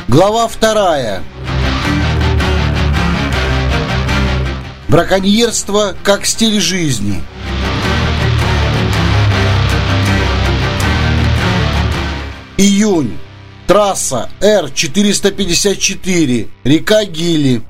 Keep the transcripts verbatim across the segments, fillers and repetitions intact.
Глава вторая. Браконьерство как стиль жизни. Июнь. Трасса Р четыреста пятьдесят четыре. Река Гили.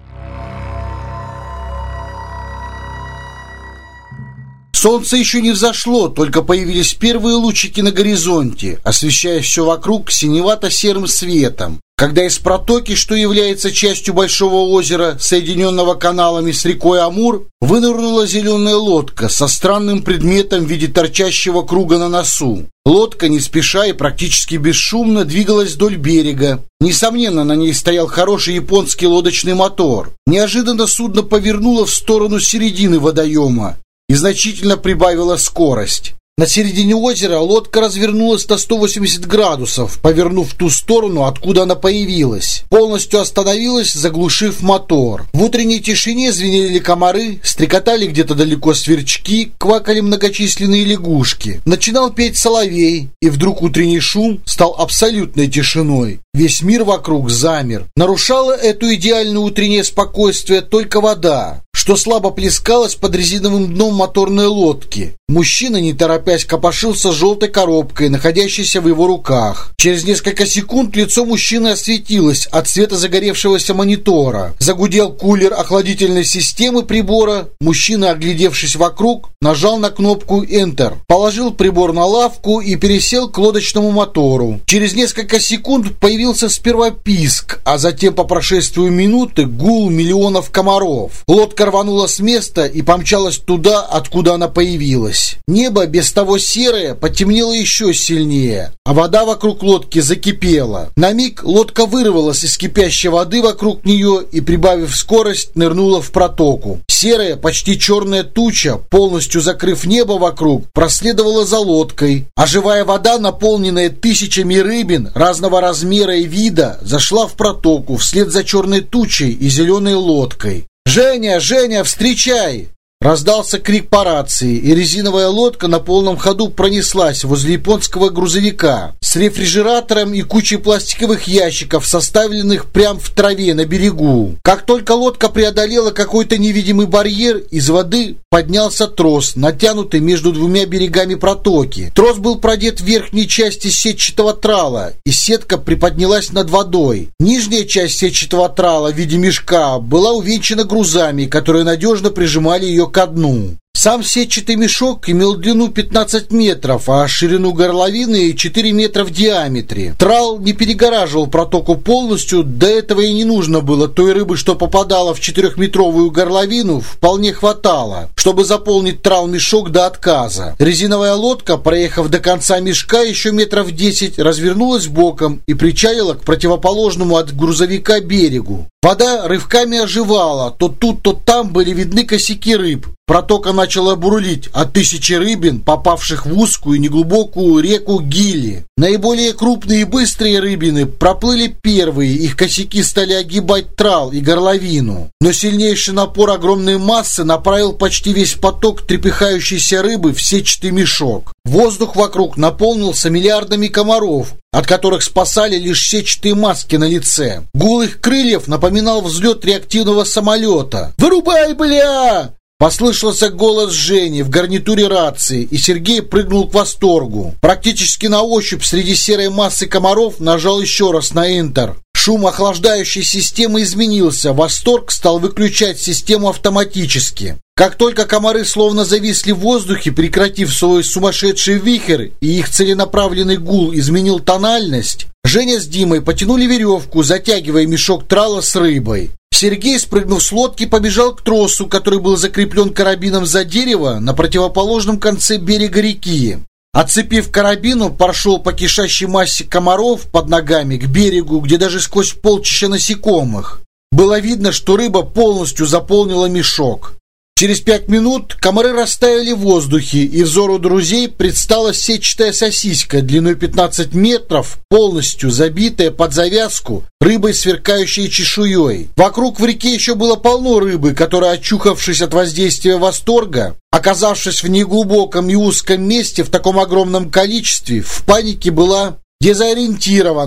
Солнце еще не взошло, только появились первые лучики на горизонте, освещая все вокруг синевато-серым светом. Когда из протоки, что является частью большого озера, соединенного каналами с рекой Амур, вынырнула зеленая лодка со странным предметом в виде торчащего круга на носу. Лодка, не спеша и практически бесшумно, двигалась вдоль берега. Несомненно, на ней стоял хороший японский лодочный мотор. Неожиданно судно повернуло в сторону середины водоема и значительно прибавила скорость. На середине озера лодка развернулась на сто восемьдесят градусов, повернув в ту сторону, откуда она появилась. Полностью остановилась, заглушив мотор. В утренней тишине звенели комары, стрекотали где-то далеко сверчки, квакали многочисленные лягушки. Начинал петь соловей, и вдруг утренний шум стал абсолютной тишиной. Весь мир вокруг замер. Нарушало эту идеальное утреннее спокойствие только вода, что слабо плескалась под резиновым дном моторной лодки. Мужчина, не торопясь, копошился с желтой коробкой, находящейся в его руках. Через несколько секунд лицо мужчины осветилось от света загоревшегося монитора. Загудел кулер охладительной системы прибора. Мужчина, оглядевшись вокруг, нажал на кнопку Enter, положил прибор на лавку и пересел к лодочному мотору. Через несколько секунд появился сперва писк, а затем по прошествию минуты гул миллионов комаров. Лодка рванула с места и помчалась туда, откуда она появилась. Небо, без того серое, потемнело еще сильнее, а вода вокруг лодки закипела. На миг лодка вырвалась из кипящей воды вокруг нее и, прибавив скорость, нырнула в протоку. Серая, почти черная туча, полностью закрыв небо вокруг, проследовала за лодкой, а живая вода, наполненная тысячами рыбин разного размера и вида, зашла в протоку вслед за черной тучей и зеленой лодкой. «Женя! Женя, встречай!» Раздался крик по рации, и резиновая лодка на полном ходу пронеслась возле японского грузовика с рефрижератором и кучей пластиковых ящиков, составленных прямо в траве на берегу. Как только лодка преодолела какой-то невидимый барьер, из воды поднялся трос, натянутый между двумя берегами протоки. Трос был продет в верхней части сетчатого трала, и сетка приподнялась над водой. Нижняя часть сетчатого трала в виде мешка была увенчана грузами, которые надежно прижимали ее ко дну. Сам сетчатый мешок имел длину пятнадцать метров, а ширину горловины четыре метра в диаметре. Трал не перегораживал протоку полностью, до этого и не нужно было. Той рыбы, что попадала в четырехметровую горловину, вполне хватало, чтобы заполнить трал-мешок до отказа. Резиновая лодка, проехав до конца мешка еще метров десять, развернулась боком и причалила к противоположному от грузовика берегу. Вода рывками оживала, то тут, то там были видны косяки рыб. Протока начала бурлить от тысячи рыбин, попавших в узкую неглубокую реку Гили. Наиболее крупные и быстрые рыбины проплыли первые, их косяки стали огибать трал и горловину. Но сильнейший напор огромной массы направил почти весь поток трепыхающейся рыбы в сетчатый мешок. Воздух вокруг наполнился миллиардами комаров, от которых спасали лишь сетчатые маски на лице. Гул их крыльев напоминал взлет реактивного самолета. «Вырубай, бля!» Послышался голос Жени в гарнитуре рации, и Сергей прыгнул к восторгу. Практически на ощупь среди серой массы комаров нажал еще раз на Enter. Шум охлаждающей системы изменился, восторг стал выключать систему автоматически. Как только комары словно зависли в воздухе, прекратив свой сумасшедший вихрь, и их целенаправленный гул изменил тональность, Женя с Димой потянули веревку, затягивая мешок трала с рыбой. Сергей, спрыгнув с лодки, побежал к тросу, который был закреплен карабином за дерево на противоположном конце берега реки. Отцепив карабин, прошел по кишащей массе комаров под ногами к берегу, где даже сквозь полчища насекомых было видно, что рыба полностью заполнила мешок. Через пять минут комары растаяли в воздухе, и взору друзей предстала сетчатая сосиска длиной пятнадцать метров, полностью забитая под завязку рыбой, сверкающей чешуей. Вокруг в реке еще было полно рыбы, которая, очухавшись от воздействия восторга, оказавшись в неглубоком и узком месте в таком огромном количестве, в панике была дезориентирована.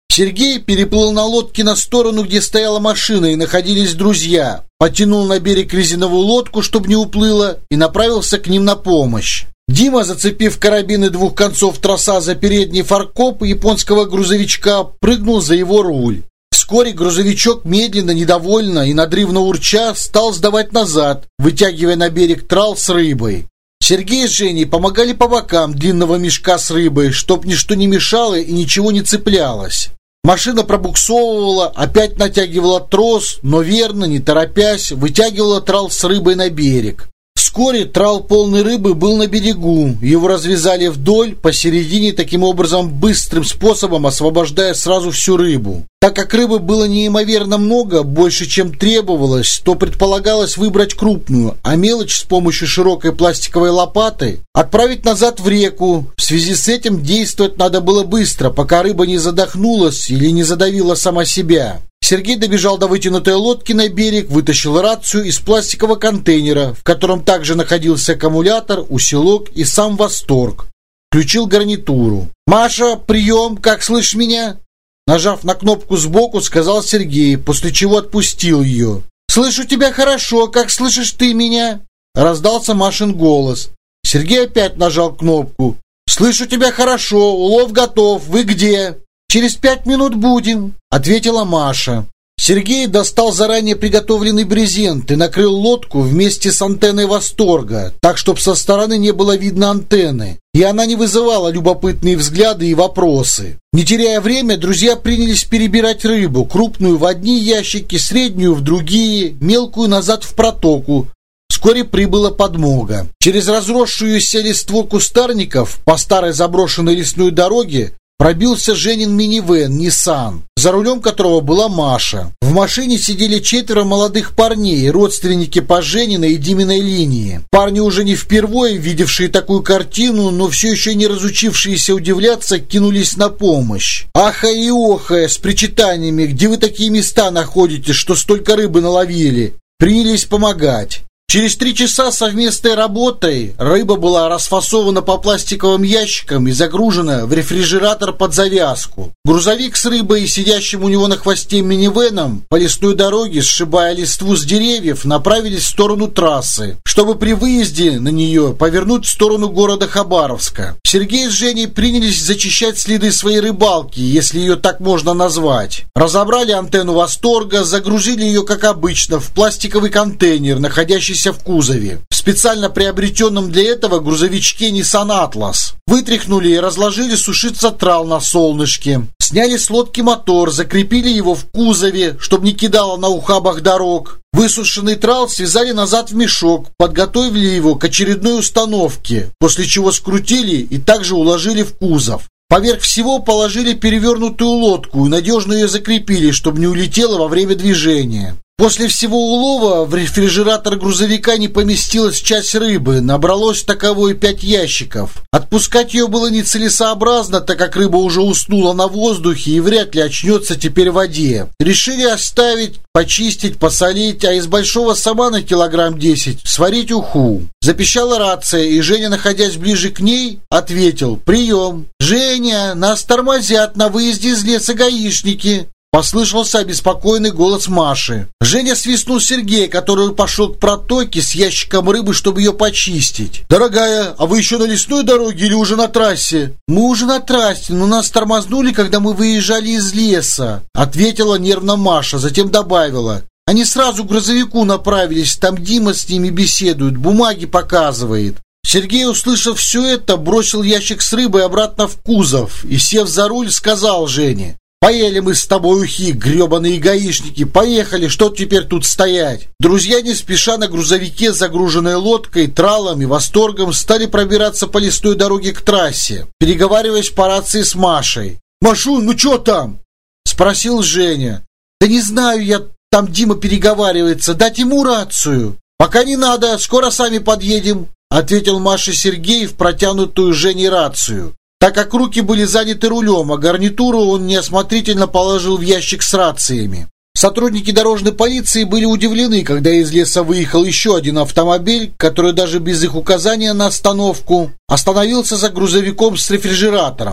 Сергей переплыл на лодке на сторону, где стояла машина и находились друзья, потянул на берег резиновую лодку, чтобы не уплыла, и направился к ним на помощь. Дима, зацепив карабины двух концов троса за передний фаркоп японского грузовичка, прыгнул за его руль. Вскоре грузовичок медленно, недовольно и надрывно урча стал сдавать назад, вытягивая на берег трал с рыбой. Сергей с Женей помогали по бокам длинного мешка с рыбой, чтоб ничто не мешало и ничего не цеплялось. Машина пробуксовывала, опять натягивала трос, но верно, не торопясь, вытягивала трал с рыбой на берег. Вскоре трал полной рыбы был на берегу, его развязали вдоль, посередине, таким образом быстрым способом освобождая сразу всю рыбу. Так как рыбы было неимоверно много, больше чем требовалось, то предполагалось выбрать крупную, а мелочь с помощью широкой пластиковой лопаты отправить назад в реку. В связи с этим действовать надо было быстро, пока рыба не задохнулась или не задавила сама себя. Сергей добежал до вытянутой лодки на берег, вытащил рацию из пластикового контейнера, в котором также находился аккумулятор, усилок и сам восторг. Включил гарнитуру. «Маша, прием, как слышишь меня?» Нажав на кнопку сбоку, сказал Сергей, после чего отпустил ее. «Слышу тебя хорошо, как слышишь ты меня?» Раздался Машин голос. Сергей опять нажал кнопку. «Слышу тебя хорошо, улов готов, вы где?» «Через пять минут будем», — ответила Маша. Сергей достал заранее приготовленный брезент и накрыл лодку вместе с антенной восторга, так, чтобы со стороны не было видно антенны, и она не вызывала любопытные взгляды и вопросы. Не теряя время, друзья принялись перебирать рыбу, крупную в одни ящики, среднюю в другие, мелкую назад в протоку. Вскоре прибыла подмога. Через разросшуюся листву кустарников по старой заброшенной лесной дороге пробился Женин минивэн «Ниссан», за рулем которого была Маша. В машине сидели четверо молодых парней, родственники по Жениной и Диминой линии. Парни, уже не впервые видевшие такую картину, но все еще не разучившиеся удивляться, кинулись на помощь. Ахая и охая с причитаниями: «Где вы такие места находите, что столько рыбы наловили?» Принялись помогать. Через три часа совместной работой рыба была расфасована по пластиковым ящикам и загружена в рефрижератор под завязку. Грузовик с рыбой и сидящим у него на хвосте минивэном по лесной дороге, сшибая листву с деревьев, направились в сторону трассы, чтобы при выезде на нее повернуть в сторону города Хабаровска. Сергей с Женей принялись зачищать следы своей рыбалки, если ее так можно назвать. Разобрали антенну восторга, загрузили ее, как обычно, в пластиковый контейнер, находящийся в кузове, в специально приобретенном для этого грузовичке Nissan Atlas. Вытряхнули и разложили сушиться трал на солнышке. Сняли с лодки мотор, закрепили его в кузове, чтобы не кидало на ухабах дорог. Высушенный трал связали назад в мешок, подготовили его к очередной установке, после чего скрутили и также уложили в кузов. Поверх всего положили перевернутую лодку и надежно ее закрепили, чтобы не улетела во время движения. После всего улова в рефрижератор грузовика не поместилась часть рыбы, набралось таковой пять ящиков. Отпускать ее было нецелесообразно, так как рыба уже уснула на воздухе и вряд ли очнется теперь в воде. Решили оставить, почистить, посолить, а из большого самана килограмм десять сварить уху. Запищала рация, и Женя, находясь ближе к ней, ответил: «Прием! Женя, нас тормозят на выезде из леса гаишники!» Послышался обеспокоенный голос Маши. Женя свистнул Сергея, который пошел к протоке с ящиком рыбы, чтобы ее почистить. «Дорогая, а вы еще на лесной дороге или уже на трассе?» «Мы уже на трассе, но нас тормознули, когда мы выезжали из леса», ответила нервно Маша, затем добавила: «Они сразу к грузовику направились, там Дима с ними беседует, бумаги показывает». Сергей, услышав все это, бросил ящик с рыбой обратно в кузов и, сев за руль, сказал Жене: «Поели мы с тобой ухи, гребаные гаишники, поехали, что теперь тут стоять?» Друзья не спеша на грузовике, загруженной лодкой, тралом и восторгом, стали пробираться по лесной дороге к трассе, переговариваясь по рации с Машей. «Машунь, ну что там?» — спросил Женя. «Да не знаю я, там Дима переговаривается, дать ему рацию?» «Пока не надо, скоро сами подъедем», — ответил Маше Сергей в протянутую Жене рацию. Так как руки были заняты рулем, а гарнитуру он неосмотрительно положил в ящик с рациями. Сотрудники дорожной полиции были удивлены, когда из леса выехал еще один автомобиль, который даже без их указания на остановку остановился за грузовиком с рефрижератором. В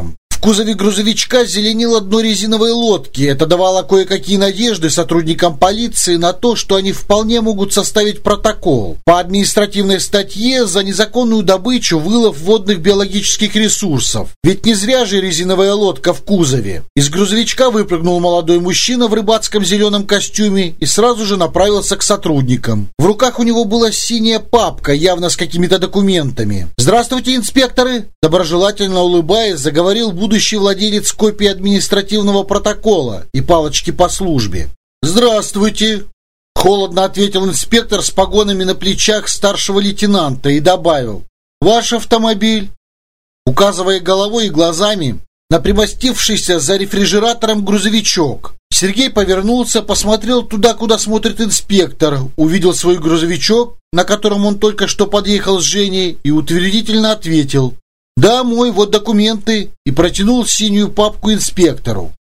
кузове грузовичка зеленело дно резиновой лодки. Это давало кое-какие надежды сотрудникам полиции на то, что они вполне могут составить протокол по административной статье за незаконную добычу, вылов водных биологических ресурсов. Ведь не зря же резиновая лодка в кузове. Из грузовичка выпрыгнул молодой мужчина в рыбацком зеленом костюме и сразу же направился к сотрудникам. В руках у него была синяя папка, явно с какими-то документами. «Здравствуйте, инспекторы!» Доброжелательно улыбаясь, заговорил будущий владелец копии административного протокола и палочки по службе. «Здравствуйте!» Холодно ответил инспектор с погонами на плечах старшего лейтенанта и добавил: «Ваш автомобиль?» Указывая головой и глазами на примостившийся за рефрижератором грузовичок, Сергей повернулся, посмотрел туда, куда смотрит инспектор, увидел свой грузовичок, на котором он только что подъехал с Женей, и утвердительно ответил: «Да, мой, вот документы», и протянул синюю папку инспектору.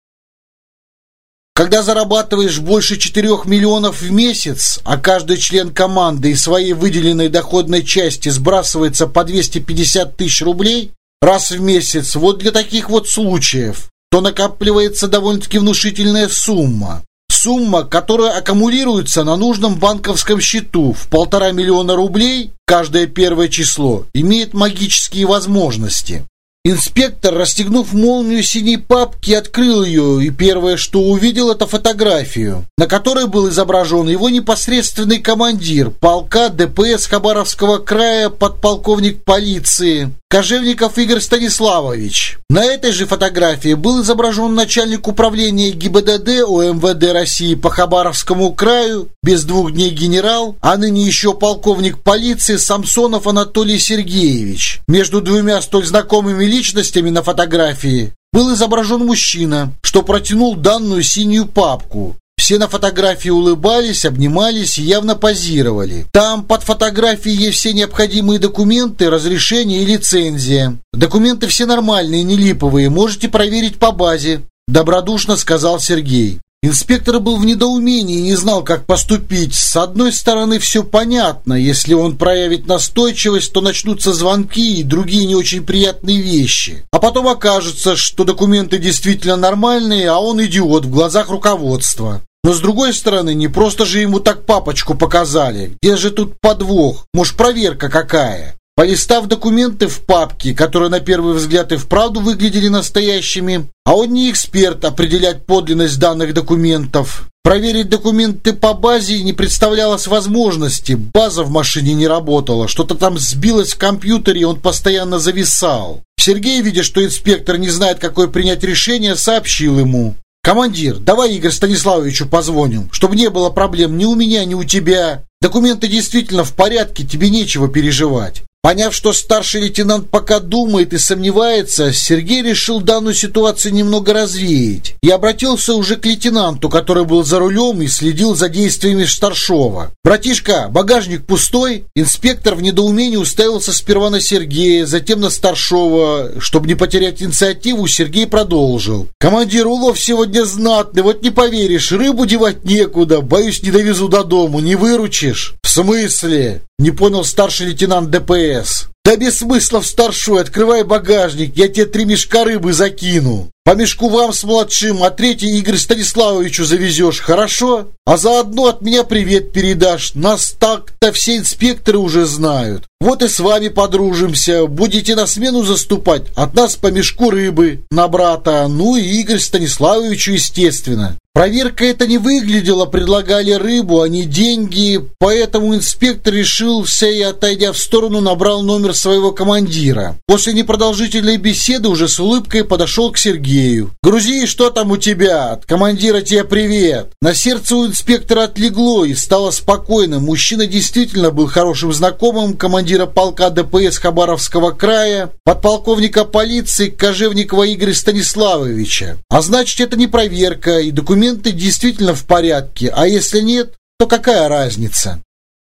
Когда зарабатываешь больше четырех миллионов в месяц, а каждый член команды из своей выделенной доходной части сбрасывается по двести пятьдесят тысяч рублей раз в месяц, вот для таких вот случаев, то накапливается довольно-таки внушительная сумма. Сумма, которая аккумулируется на нужном банковском счету в полтора миллиона рублей каждое первое число, имеет магические возможности. Инспектор, расстегнув молнию синей папки, открыл ее, и первое, что увидел, это фотографию, на которой был изображен его непосредственный командир полка ДПС Хабаровского края, подполковник полиции Кожевников Игорь Станиславович. На этой же фотографии был изображен начальник управления ГИБДД ОМВД России по Хабаровскому краю, без двух дней генерал, а ныне еще полковник полиции Самсонов Анатолий Сергеевич. Между двумя столь знакомыми личностями на фотографии был изображен мужчина, что протянул данную синюю папку. Все на фотографии улыбались, обнимались и явно позировали. Там под фотографией есть все необходимые документы, разрешения и лицензия. Документы все нормальные, не липовые, можете проверить по базе, добродушно сказал Сергей. Инспектор был в недоумении и не знал, как поступить. С одной стороны, все понятно. Если он проявит настойчивость, то начнутся звонки и другие не очень приятные вещи. А потом окажется, что документы действительно нормальные, а он идиот в глазах руководства. Но с другой стороны, не просто же ему так папочку показали. Где же тут подвох? Может, проверка какая? Полистав документы в папке, которые на первый взгляд и вправду выглядели настоящими, а он не эксперт определять подлинность данных документов, проверить документы по базе не представлялось возможности. База в машине не работала, что-то там сбилось в компьютере, и он постоянно зависал. Сергей, видя, что инспектор не знает, какое принять решение, сообщил ему: «Командир, давай Игорю Станиславовичу позвоним, чтобы не было проблем ни у меня, ни у тебя. Документы действительно в порядке, тебе нечего переживать». Поняв, что старший лейтенант пока думает и сомневается, Сергей решил данную ситуацию немного развеять и обратился уже к лейтенанту, который был за рулем и следил за действиями старшова. «Братишка, багажник пустой?» Инспектор в недоумении уставился сперва на Сергея, затем на старшова. Чтобы не потерять инициативу, Сергей продолжил: «Командир, улов сегодня знатный, вот не поверишь, рыбу девать некуда, боюсь, не довезу до дому, не выручишь». «В смысле?» — не понял старший лейтенант ДПС. «Да без смысла в старшой, открывай багажник, я тебе три мешка рыбы закину. По мешку вам с младшим, а третий Игорю Станиславовичу завезешь, хорошо? А заодно от меня привет передашь, нас так-то все инспекторы уже знают. Вот и с вами подружимся, будете на смену заступать, от нас по мешку рыбы на брата, ну и Игорю Станиславовичу, естественно». Проверка это не выглядела, предлагали рыбу, а не деньги, поэтому инспектор решился и, отойдя в сторону, набрал номер своего командира. После непродолжительной беседы уже с улыбкой подошел к Сергею. «Грузи, что там у тебя? От командира тебе привет!» На сердце у инспектора отлегло и стало спокойно. Мужчина действительно был хорошим знакомым командира полка ДПС Хабаровского края, подполковника полиции Кожевникова Игоря Станиславовича. А значит, это не проверка, и документы действительно в порядке, а если нет, то какая разница?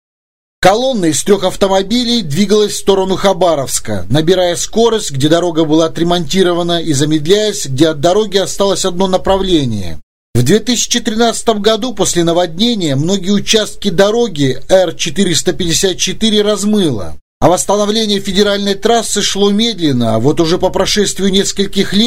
Колонна из трех автомобилей двигалась в сторону Хабаровска, набирая скорость, где дорога была отремонтирована, и замедляясь, где от дороги осталось одно направление. В две тысячи тринадцатом году после наводнения многие участки дороги Р четыреста пятьдесят четыре размыло, а восстановление федеральной трассы шло медленно, а вот уже по прошествию нескольких лет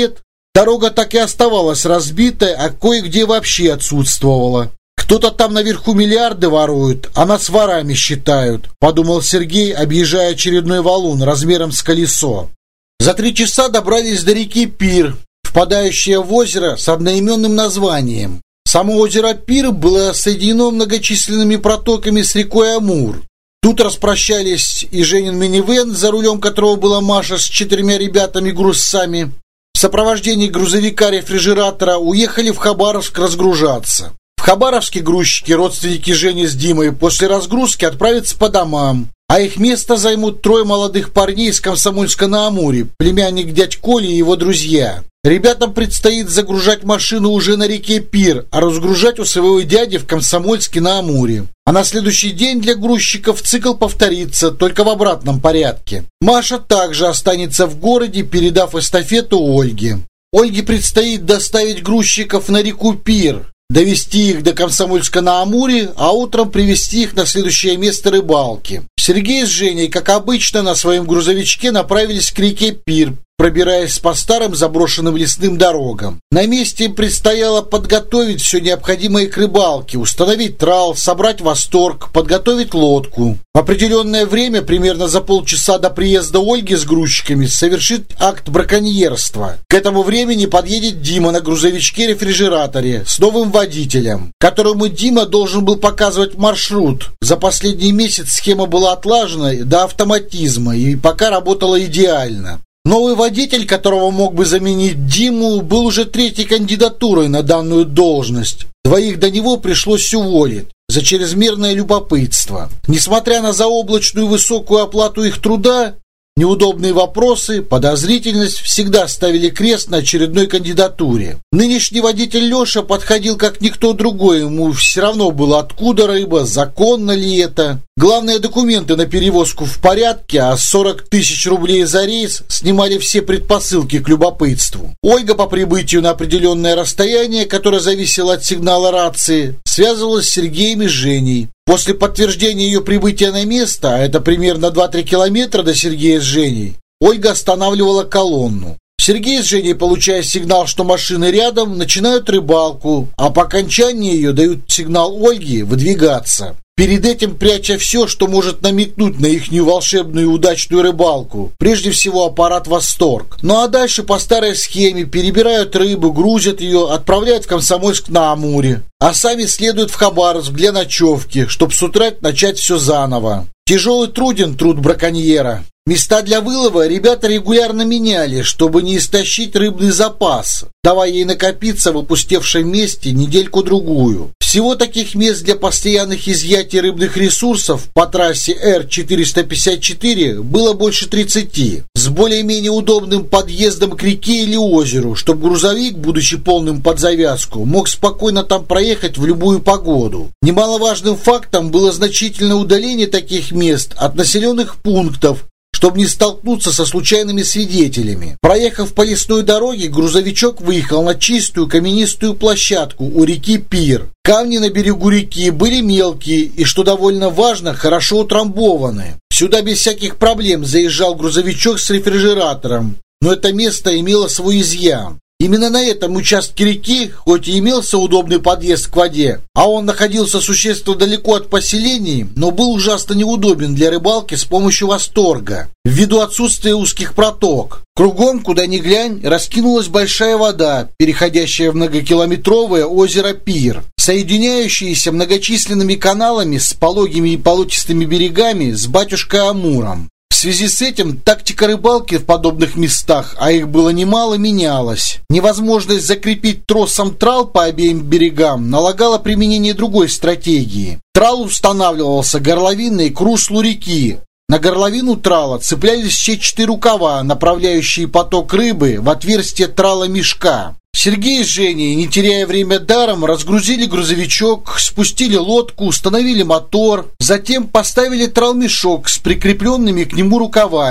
Дорога так и оставалась разбитой, а кое-где вообще отсутствовала. «Кто-то там наверху миллиарды ворует, а нас ворами считают», — подумал Сергей, объезжая очередной валун размером с колесо. За три часа добрались до реки Пир, впадающая в озеро с одноименным названием. Само озеро Пир было соединено многочисленными протоками с рекой Амур. Тут распрощались и Женин минивэн, за рулем которого была Маша с четырьмя ребятами-грузцами. В сопровождении грузовика-рефрижератора уехали в Хабаровск разгружаться. В Хабаровске грузчики, родственники Жени с Димой, после разгрузки отправятся по домам, а их место займут трое молодых парней из Комсомольска-на-Амуре, племянник дядь Коли и его друзья. Ребятам предстоит загружать машину уже на реке Пир, а разгружать у своего дяди в Комсомольске-на-Амуре. А на следующий день для грузчиков цикл повторится, только в обратном порядке. Маша также останется в городе, передав эстафету Ольге. Ольге предстоит доставить грузчиков на реку Пир, довести их до Комсомольска-на-Амуре, а утром привезти их на следующее место рыбалки. Сергей с Женей, как обычно, на своем грузовичке направились к реке Пир, пробираясь по старым заброшенным лесным дорогам. На месте им предстояло подготовить все необходимое к рыбалке, установить трал, собрать восторг, подготовить лодку. В определенное время, примерно за полчаса до приезда Ольги с грузчиками, совершить акт браконьерства. К этому времени подъедет Дима на грузовичке-рефрижераторе с новым водителем, которому Дима должен был показывать маршрут. За последний месяц схема была отлажена до автоматизма и пока работала идеально. Новый водитель, которого мог бы заменить Диму, был уже третьей кандидатурой на данную должность. Двоих до него пришлось уволить за чрезмерное любопытство. Несмотря на заоблачную высокую оплату их труда, неудобные вопросы, подозрительность всегда ставили крест на очередной кандидатуре. Нынешний водитель Леша подходил как никто другой, ему все равно было, откуда рыба, законно ли это. Главные документы на перевозку в порядке, а сорок тысяч рублей за рейс снимали все предпосылки к любопытству. Ольга по прибытию на определенное расстояние, которое зависело от сигнала рации, связывалась с Сергеем и Женей. После подтверждения ее прибытия на место, а это примерно два-три километра до Сергея с Женей, Ольга останавливала колонну. Сергей с Женей, получая сигнал, что машины рядом, начинают рыбалку, а по окончании ее дают сигнал Ольге выдвигаться. Перед этим пряча все, что может намекнуть на ихнюю волшебную и удачную рыбалку. Прежде всего аппарат «Восторг». Ну а дальше по старой схеме перебирают рыбу, грузят ее, отправляют в Комсомольск-на-Амуре. А сами следуют в Хабаровск для ночевки, чтобы с утра начать все заново. Тяжелый труден труд браконьера. Места для вылова ребята регулярно меняли, чтобы не истощить рыбный запас, давая ей накопиться в опустевшем месте недельку-другую. Всего таких мест для постоянных изъятий рыбных ресурсов по трассе Р четыреста пятьдесят четыре было больше тридцати, с более-менее удобным подъездом к реке или озеру, чтобы грузовик, будучи полным под завязку, мог спокойно там проехать в любую погоду. Немаловажным фактом было значительное удаление таких мест от населенных пунктов, чтобы не столкнуться со случайными свидетелями. Проехав по лесной дороге, грузовичок выехал на чистую каменистую площадку у реки Пир. Камни на берегу реки были мелкие и, что довольно важно, хорошо утрамбованы. Сюда без всяких проблем заезжал грузовичок с рефрижератором, но это место имело свой изъян. Именно на этом участке реки, хоть и имелся удобный подъезд к воде, а он находился существенно далеко от поселений, но был ужасно неудобен для рыбалки с помощью «Восторга», ввиду отсутствия узких проток. Кругом, куда ни глянь, раскинулась большая вода, переходящая в многокилометровое озеро Пир, соединяющееся многочисленными каналами с пологими и болотистыми берегами с батюшкой Амуром. В связи с этим тактика рыбалки в подобных местах, а их было немало, менялась. Невозможность закрепить тросом трал по обеим берегам налагала применение другой стратегии. Трал устанавливался горловиной к руслу реки. На горловину трала цеплялись сетчатые рукава, направляющие поток рыбы в отверстие трала-мешка. Сергей с Женей, не теряя время даром, разгрузили грузовичок, спустили лодку, установили мотор, затем поставили трал-мешок с прикрепленными к нему рукавами.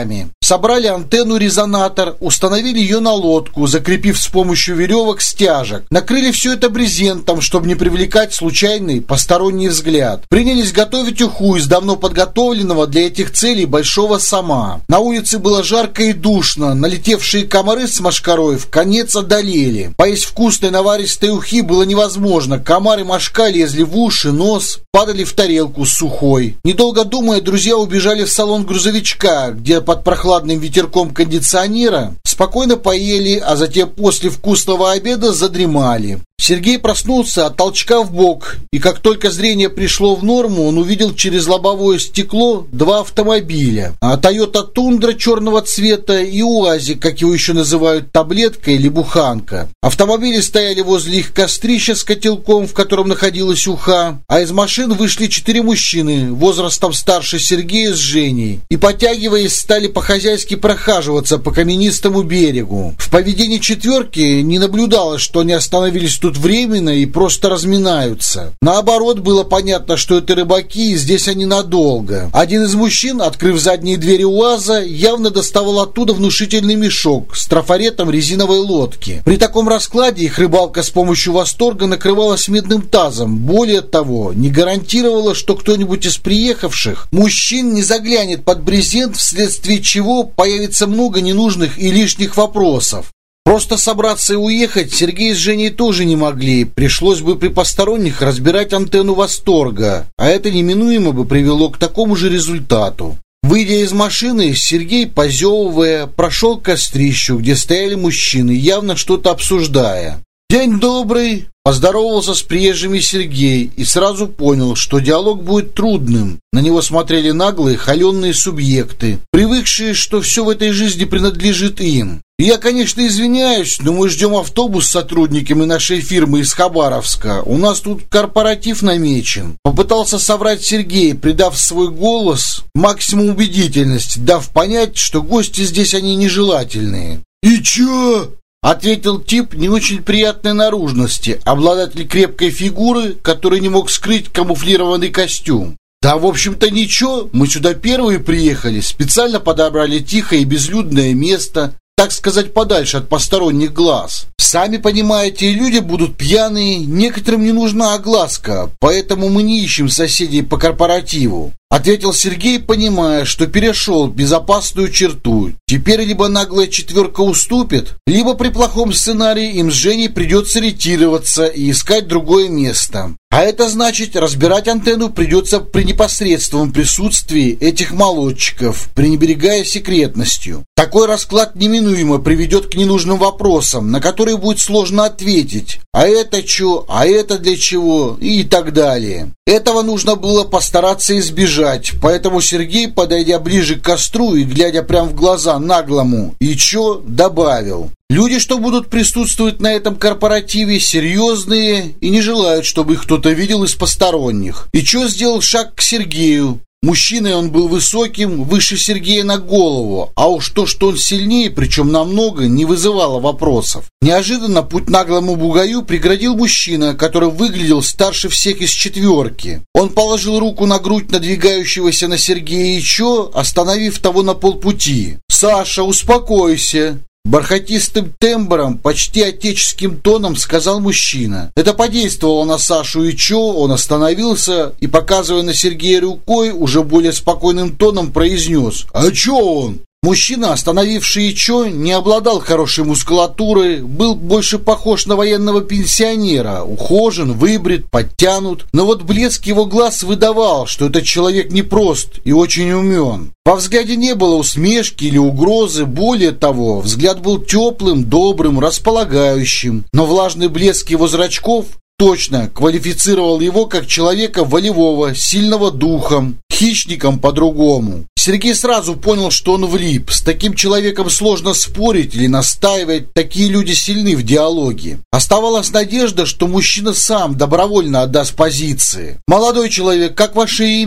Собрали антенну-резонатор, установили ее на лодку, закрепив с помощью веревок стяжек. Накрыли все это брезентом, чтобы не привлекать случайный посторонний взгляд. Принялись готовить уху из давно подготовленного для этих целей большого сома. На улице было жарко и душно, налетевшие комары с мошкарой в конец одолели. Поесть вкусной наваристой ухи было невозможно, комары мошка лезли в уши, нос, падали в тарелку с сухой. Недолго думая, друзья убежали в салон грузовичка, где под прохладным ветерком кондиционера спокойно поели, а затем после вкусного обеда задремали. Сергей проснулся от толчка в бок, и как только зрение пришло в норму, он увидел через лобовое стекло два автомобиля. Toyota Тундра черного цвета и УАЗик, как его еще называют, таблетка или буханка. Автомобили стояли возле их кострища с котелком, в котором находилась уха, а из машин вышли четыре мужчины, возрастом старше Сергея с Женей, и, потягиваясь, стали по-хозяйски прохаживаться по каменистому берегу. В поведении четверки не наблюдалось, что они остановились тут временно и просто разминаются. Наоборот, было понятно, что это рыбаки, и здесь они надолго. Один из мужчин, открыв задние двери УАЗа, явно доставал оттуда внушительный мешок с трафаретом резиновой лодки. При таком раскладе их рыбалка с помощью восторга накрывалась медным тазом. Более того, не гарантировала, что кто-нибудь из приехавших мужчин не заглянет под брезент, вследствие чего появится много ненужных и лишних вопросов. Просто собраться и уехать Сергей с Женей тоже не могли. Пришлось бы при посторонних разбирать антенну восторга, а это неминуемо бы привело к такому же результату. Выйдя из машины, Сергей, позевывая, прошел к кострищу, где стояли мужчины, явно что-то обсуждая. «День добрый!» – поздоровался с приезжими Сергей и сразу понял, что диалог будет трудным. На него смотрели наглые, холеные субъекты, привыкшие, что все в этой жизни принадлежит им. «Я, конечно, извиняюсь, но мы ждем автобус с сотрудниками нашей фирмы из Хабаровска. У нас тут корпоратив намечен». Попытался соврать Сергей, придав свой голос максимум убедительности, дав понять, что гости здесь они нежелательные. «И чё?» — ответил тип не очень приятной наружности, обладатель крепкой фигуры, который не мог скрыть камуфлированный костюм. «Да, в общем-то, ничего. Мы сюда первые приехали, специально подобрали тихое и безлюдное место, так сказать, подальше от посторонних глаз. Сами понимаете, люди будут пьяные, некоторым не нужна огласка, поэтому мы не ищем соседей по корпоративу», — ответил Сергей, понимая, что перешел безопасную черту. Теперь либо наглая четверка уступит, либо при плохом сценарии им с Женей придется ретироваться и искать другое место. А это значит, разбирать антенну придется при непосредственном присутствии этих молодчиков, пренебрегая секретностью. Такой расклад неминуемо приведет к ненужным вопросам, на которые будет сложно ответить. А это чё? А это для чего? И так далее. Этого нужно было постараться избежать, поэтому Сергей, подойдя ближе к костру и глядя прямо в глаза наглому «и чё?», добавил: «Люди, что будут присутствовать на этом корпоративе, серьезные и не желают, чтобы их кто-то видел из посторонних». И чё сделал шаг к Сергею. Мужчиной он был высоким, выше Сергея на голову, а уж то, что он сильнее, причем намного, не вызывало вопросов. Неожиданно путь наглому бугаю преградил мужчина, который выглядел старше всех из четверки. Он положил руку на грудь надвигающегося на Сергея Ичо, остановив того на полпути. «Саша, успокойся!» Бархатистым тембром, почти отеческим тоном сказал мужчина. Это подействовало на Сашу Ичо, он остановился и, показывая на Сергея рукой, уже более спокойным тоном произнес: «А чё он?» Мужчина, остановивший Ичо, не обладал хорошей мускулатурой, был больше похож на военного пенсионера, ухожен, выбрит, подтянут, но вот блеск его глаз выдавал, что этот человек непрост и очень умен. Во взгляде не было усмешки или угрозы, более того, взгляд был теплым, добрым, располагающим, но влажный блеск его зрачков точно квалифицировал его как человека волевого, сильного духом, хищником по-другому. Сергей сразу понял, что он влип. С таким человеком сложно спорить или настаивать, такие люди сильны в диалоге. Оставалась надежда, что мужчина сам добровольно отдаст позиции. «Молодой человек, как ваше имя?»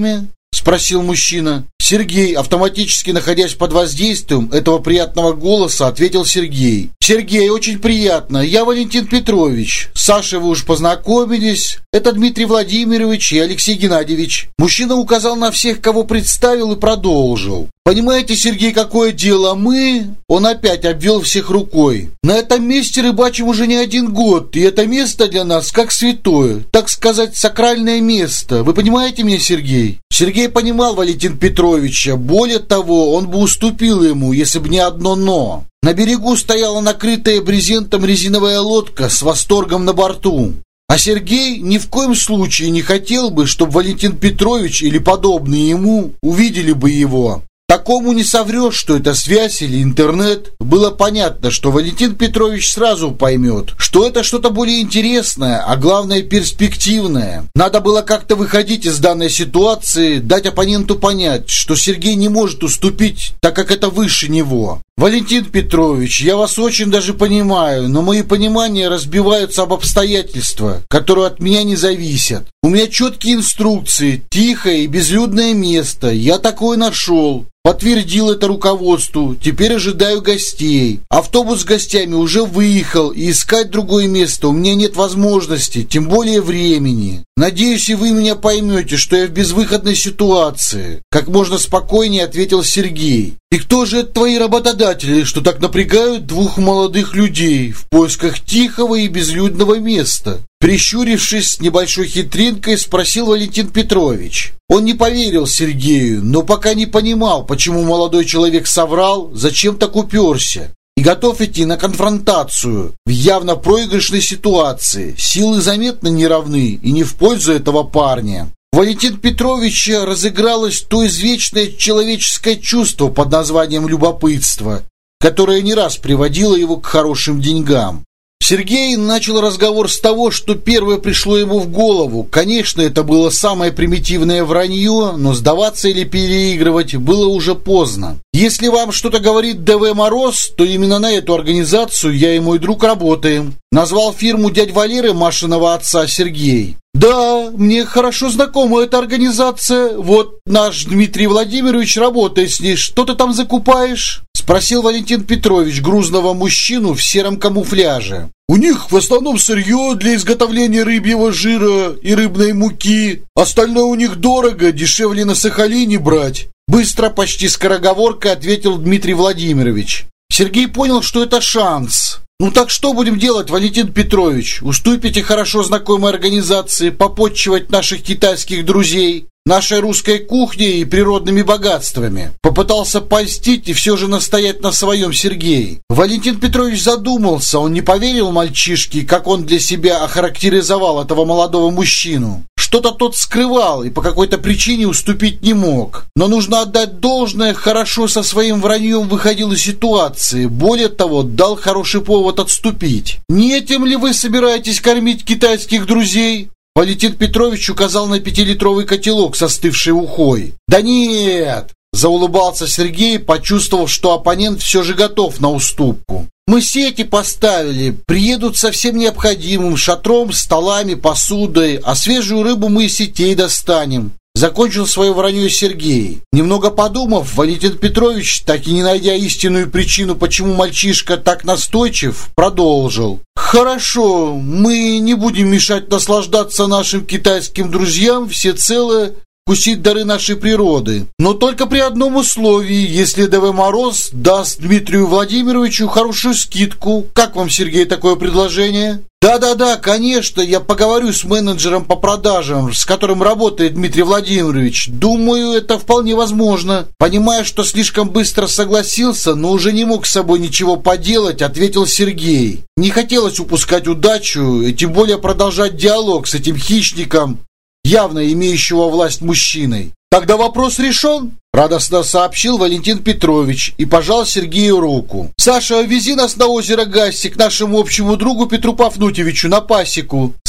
— спросил мужчина. Сергей, автоматически находясь под воздействием этого приятного голоса, ответил Сергей. «Сергей, очень приятно. Я Валентин Петрович. С Сашей вы уж познакомились. Это Дмитрий Владимирович и Алексей Геннадьевич». Мужчина указал на всех, кого представил, и продолжил. «Понимаете, Сергей, какое дело? Мы...» Он опять обвел всех рукой. «На этом месте рыбачим уже не один год, и это место для нас как святое, так сказать, сакральное место. Вы понимаете меня, Сергей?» Сергей понимал Валентина Петровича. Более того, он бы уступил ему, если бы не одно «но». На берегу стояла накрытая брезентом резиновая лодка с восторгом на борту. А Сергей ни в коем случае не хотел бы, чтобы Валентин Петрович или подобные ему увидели бы его. Такому не соврешь, что это связь или интернет. Было понятно, что Валентин Петрович сразу поймет, что это что-то более интересное, а главное перспективное. Надо было как-то выходить из данной ситуации, дать оппоненту понять, что Сергей не может уступить, так как это выше него. «Валентин Петрович, я вас очень даже понимаю, но мои понимания разбиваются об обстоятельства, которые от меня не зависят. У меня четкие инструкции, тихое и безлюдное место, я такое нашел. Подтвердил это руководству, теперь ожидаю гостей. Автобус с гостями уже выехал, и искать другое место у меня нет возможности, тем более времени. Надеюсь, и вы меня поймете, что я в безвыходной ситуации», — как можно спокойнее ответил Сергей. «И кто же это твои работодатели, что так напрягают двух молодых людей в поисках тихого и безлюдного места?» Прищурившись с небольшой хитринкой, спросил Валентин Петрович. Он не поверил Сергею, но пока не понимал, почему молодой человек соврал, зачем так уперся. И готов идти на конфронтацию в явно проигрышной ситуации. Силы заметно не равны и не в пользу этого парня. У Валентина Петровича разыгралось то извечное человеческое чувство под названием любопытство, которое не раз приводило его к хорошим деньгам. Сергей начал разговор с того, что первое пришло ему в голову. Конечно, это было самое примитивное вранье, но сдаваться или переигрывать было уже поздно. «Если вам что-то говорит ДВ Мороз, то именно на эту организацию я и мой друг работаем», — назвал фирму дядь Валеры, Машиного отца, Сергей. «Да, мне хорошо знакома эта организация. Вот наш Дмитрий Владимирович работает с ней. Что ты там закупаешь?» — спросил Валентин Петрович грузного мужчину в сером камуфляже. «У них в основном сырье для изготовления рыбьего жира и рыбной муки. Остальное у них дорого, дешевле на Сахалине брать», — быстро, почти скороговоркой ответил Дмитрий Владимирович. Сергей понял, что это шанс. «Ну так что будем делать, Валентин Петрович? Уступите хорошо знакомой организации попотчевать наших китайских друзей нашей русской кухней и природными богатствами?» Попытался польстить и все же настоять на своем Сергей. Валентин Петрович задумался, он не поверил мальчишке, как он для себя охарактеризовал этого молодого мужчину. Что-то тот скрывал и по какой-то причине уступить не мог. Но нужно отдать должное, хорошо со своим враньем выходил из ситуации. Более того, дал хороший повод отступить. «Не этим ли вы собираетесь кормить китайских друзей?» Валентин Петрович указал на пятилитровый котелок с остывшей ухой. «Да нет!» — заулыбался Сергей, почувствовав, что оппонент все же готов на уступку. «Мы сети поставили, приедут со всем необходимым, шатром, столами, посудой, а свежую рыбу мы из сетей достанем». Закончил свое вранье Сергей. Немного подумав, Валентин Петрович, так и не найдя истинную причину, почему мальчишка так настойчив, продолжил. «Хорошо, мы не будем мешать наслаждаться нашим китайским друзьям всецело вкусить дары нашей природы. Но только при одном условии, если ДВ Мороз даст Дмитрию Владимировичу хорошую скидку. Как вам, Сергей, такое предложение?» «Да-да-да, конечно, я поговорю с менеджером по продажам, с которым работает Дмитрий Владимирович. Думаю, это вполне возможно». Понимая, что слишком быстро согласился, но уже не мог с собой ничего поделать, ответил Сергей. Не хотелось упускать удачу, и тем более продолжать диалог с этим хищником, явно имеющего власть мужчиной. «Тогда вопрос решен», — радостно сообщил Валентин Петрович и пожал Сергею руку. «Саша, вези нас на озеро Гасси к нашему общему другу Петру Пафнутьевичу на пасеку», —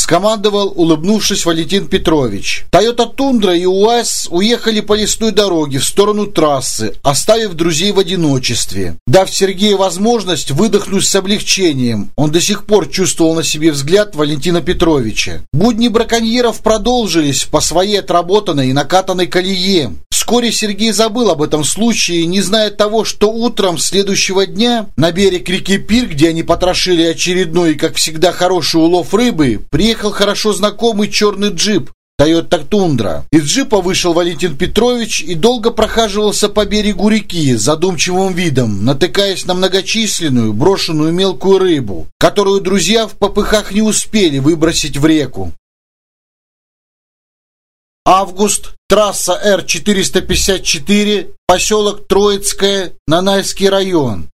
скомандовал, улыбнувшись, Валентин Петрович. «Тойота Тундра» и УАЗ уехали по лесной дороге в сторону трассы, оставив друзей в одиночестве. Дав Сергею возможность выдохнуть с облегчением, он до сих пор чувствовал на себе взгляд Валентина Петровича. Будни браконьеров продолжились по своей отработанной и накатанной колее. Вскоре Сергей забыл об этом случае, не зная того, что утром следующего дня на берег реки Пир, где они потрошили очередной, как всегда, хороший улов рыбы, приехал хорошо знакомый черный джип «Тойота Тундра». Из джипа вышел Валентин Петрович и долго прохаживался по берегу реки с задумчивым видом, натыкаясь на многочисленную брошенную мелкую рыбу, которую друзья в попыхах не успели выбросить в реку. Август, трасса Р четыреста пятьдесят четыре, поселок Троицкое, Нанайский район.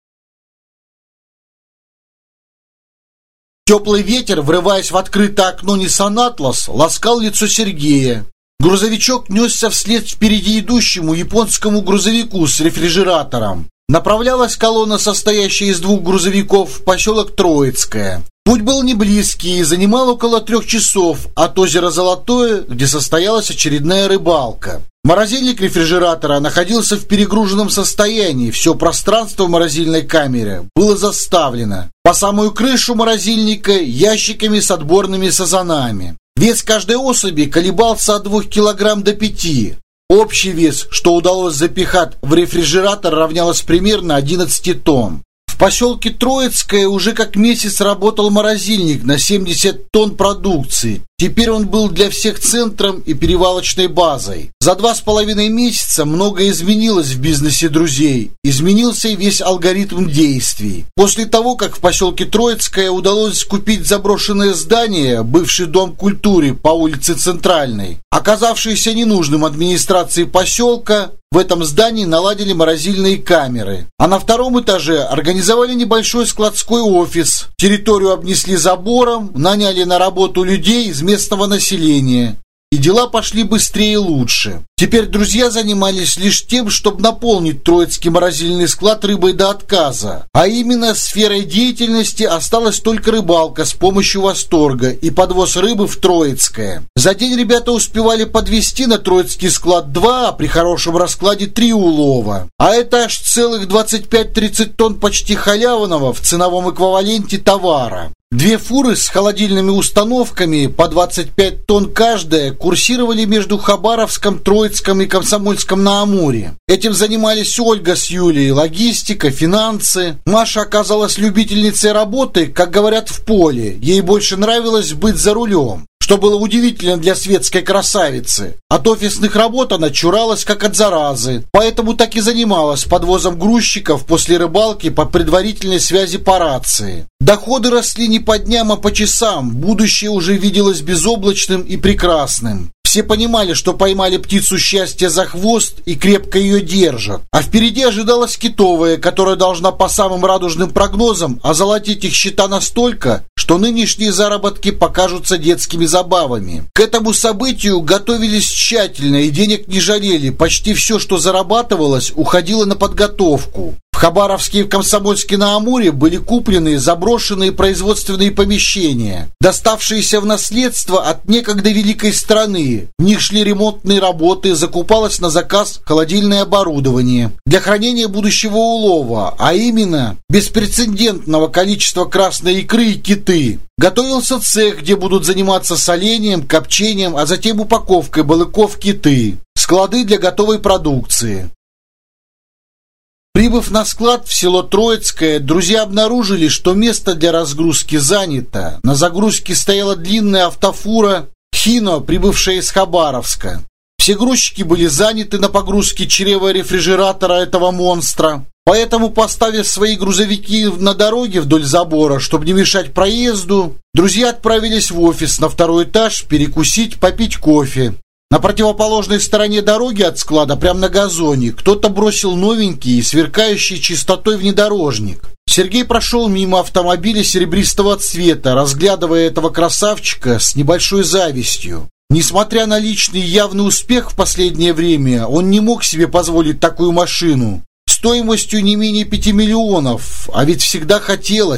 Теплый ветер, врываясь в открытое окно Nissan Atlas, ласкал лицо Сергея. Грузовичок несся вслед впереди идущему японскому грузовику с рефрижератором. Направлялась колонна, состоящая из двух грузовиков, в поселок Троицкое. Путь был не близкий и занимал около трех часов от озера Золотое, где состоялась очередная рыбалка. Морозильник рефрижератора находился в перегруженном состоянии, все пространство в морозильной камере было заставлено по самую крышу морозильника ящиками с отборными сазанами. Вес каждой особи колебался от двух килограмм до пяти. Общий вес, что удалось запихать в рефрижератор, равнялось примерно одиннадцати тонн. В поселке Троицкое уже как месяц работал морозильник на семьдесят тонн продукции. Теперь он был для всех центром и перевалочной базой. За два с половиной месяца многое изменилось в бизнесе друзей. Изменился и весь алгоритм действий. После того, как в поселке Троицкое удалось купить заброшенное здание, бывший дом культуры по улице Центральной, оказавшееся ненужным администрации поселка, в этом здании наладили морозильные камеры. А на втором этаже организовали небольшой складской офис. Территорию обнесли забором, наняли на работу людей из местного населения. И дела пошли быстрее и лучше. Теперь друзья занимались лишь тем, чтобы наполнить Троицкий морозильный склад рыбой до отказа. А именно, сферой деятельности осталась только рыбалка с помощью Восторга и подвоз рыбы в Троицкое. За день ребята успевали подвести на Троицкий склад два, а при хорошем раскладе три улова. А это аж целых двадцать пять-тридцать тонн почти халявного в ценовом эквиваленте товара. Две фуры с холодильными установками по двадцать пять тонн каждая курсировали между Хабаровском, Троицком и Комсомольском на Амуре. Этим занимались Ольга с Юлей, логистика, финансы. Маша оказалась любительницей работы, как говорят, в поле. Ей больше нравилось быть за рулем, что было удивительно для светской красавицы. От офисных работ она чуралась как от заразы, поэтому так и занималась подвозом грузчиков после рыбалки по предварительной связи по рации. Доходы росли не по дням, а по часам, будущее уже виделось безоблачным и прекрасным. Все понимали, что поймали птицу счастья за хвост и крепко ее держат. А впереди ожидалась китовая, которая должна по самым радужным прогнозам озолотить их счета настолько, что нынешние заработки покажутся детскими забавами. К этому событию готовились тщательно и денег не жалели. Почти все, что зарабатывалось, уходило на подготовку. В Хабаровске и в Комсомольске на Амуре были куплены заброшенные производственные помещения, доставшиеся в наследство от некогда великой страны. В них шли ремонтные работы, закупалось на заказ холодильное оборудование для хранения будущего улова, а именно беспрецедентного количества красной икры и киты. Готовился цех, где будут заниматься солением, копчением, а затем упаковкой балыков киты. Склады для готовой продукции. Прибыв на склад в село Троицкое, друзья обнаружили, что место для разгрузки занято. На загрузке стояла длинная автофура «Хино», прибывшая из Хабаровска. Все грузчики были заняты на погрузке чрева рефрижератора этого монстра. Поэтому, поставив свои грузовики на дороге вдоль забора, чтобы не мешать проезду, друзья отправились в офис на второй этаж перекусить, попить кофе. На противоположной стороне дороги от склада, прямо на газоне, кто-то бросил новенький и сверкающий чистотой внедорожник. Сергей прошел мимо автомобиля серебристого цвета, разглядывая этого красавчика с небольшой завистью. Несмотря на личный явный успех в последнее время, он не мог себе позволить такую машину стоимостью не менее пяти миллионов, а ведь всегда хотелось.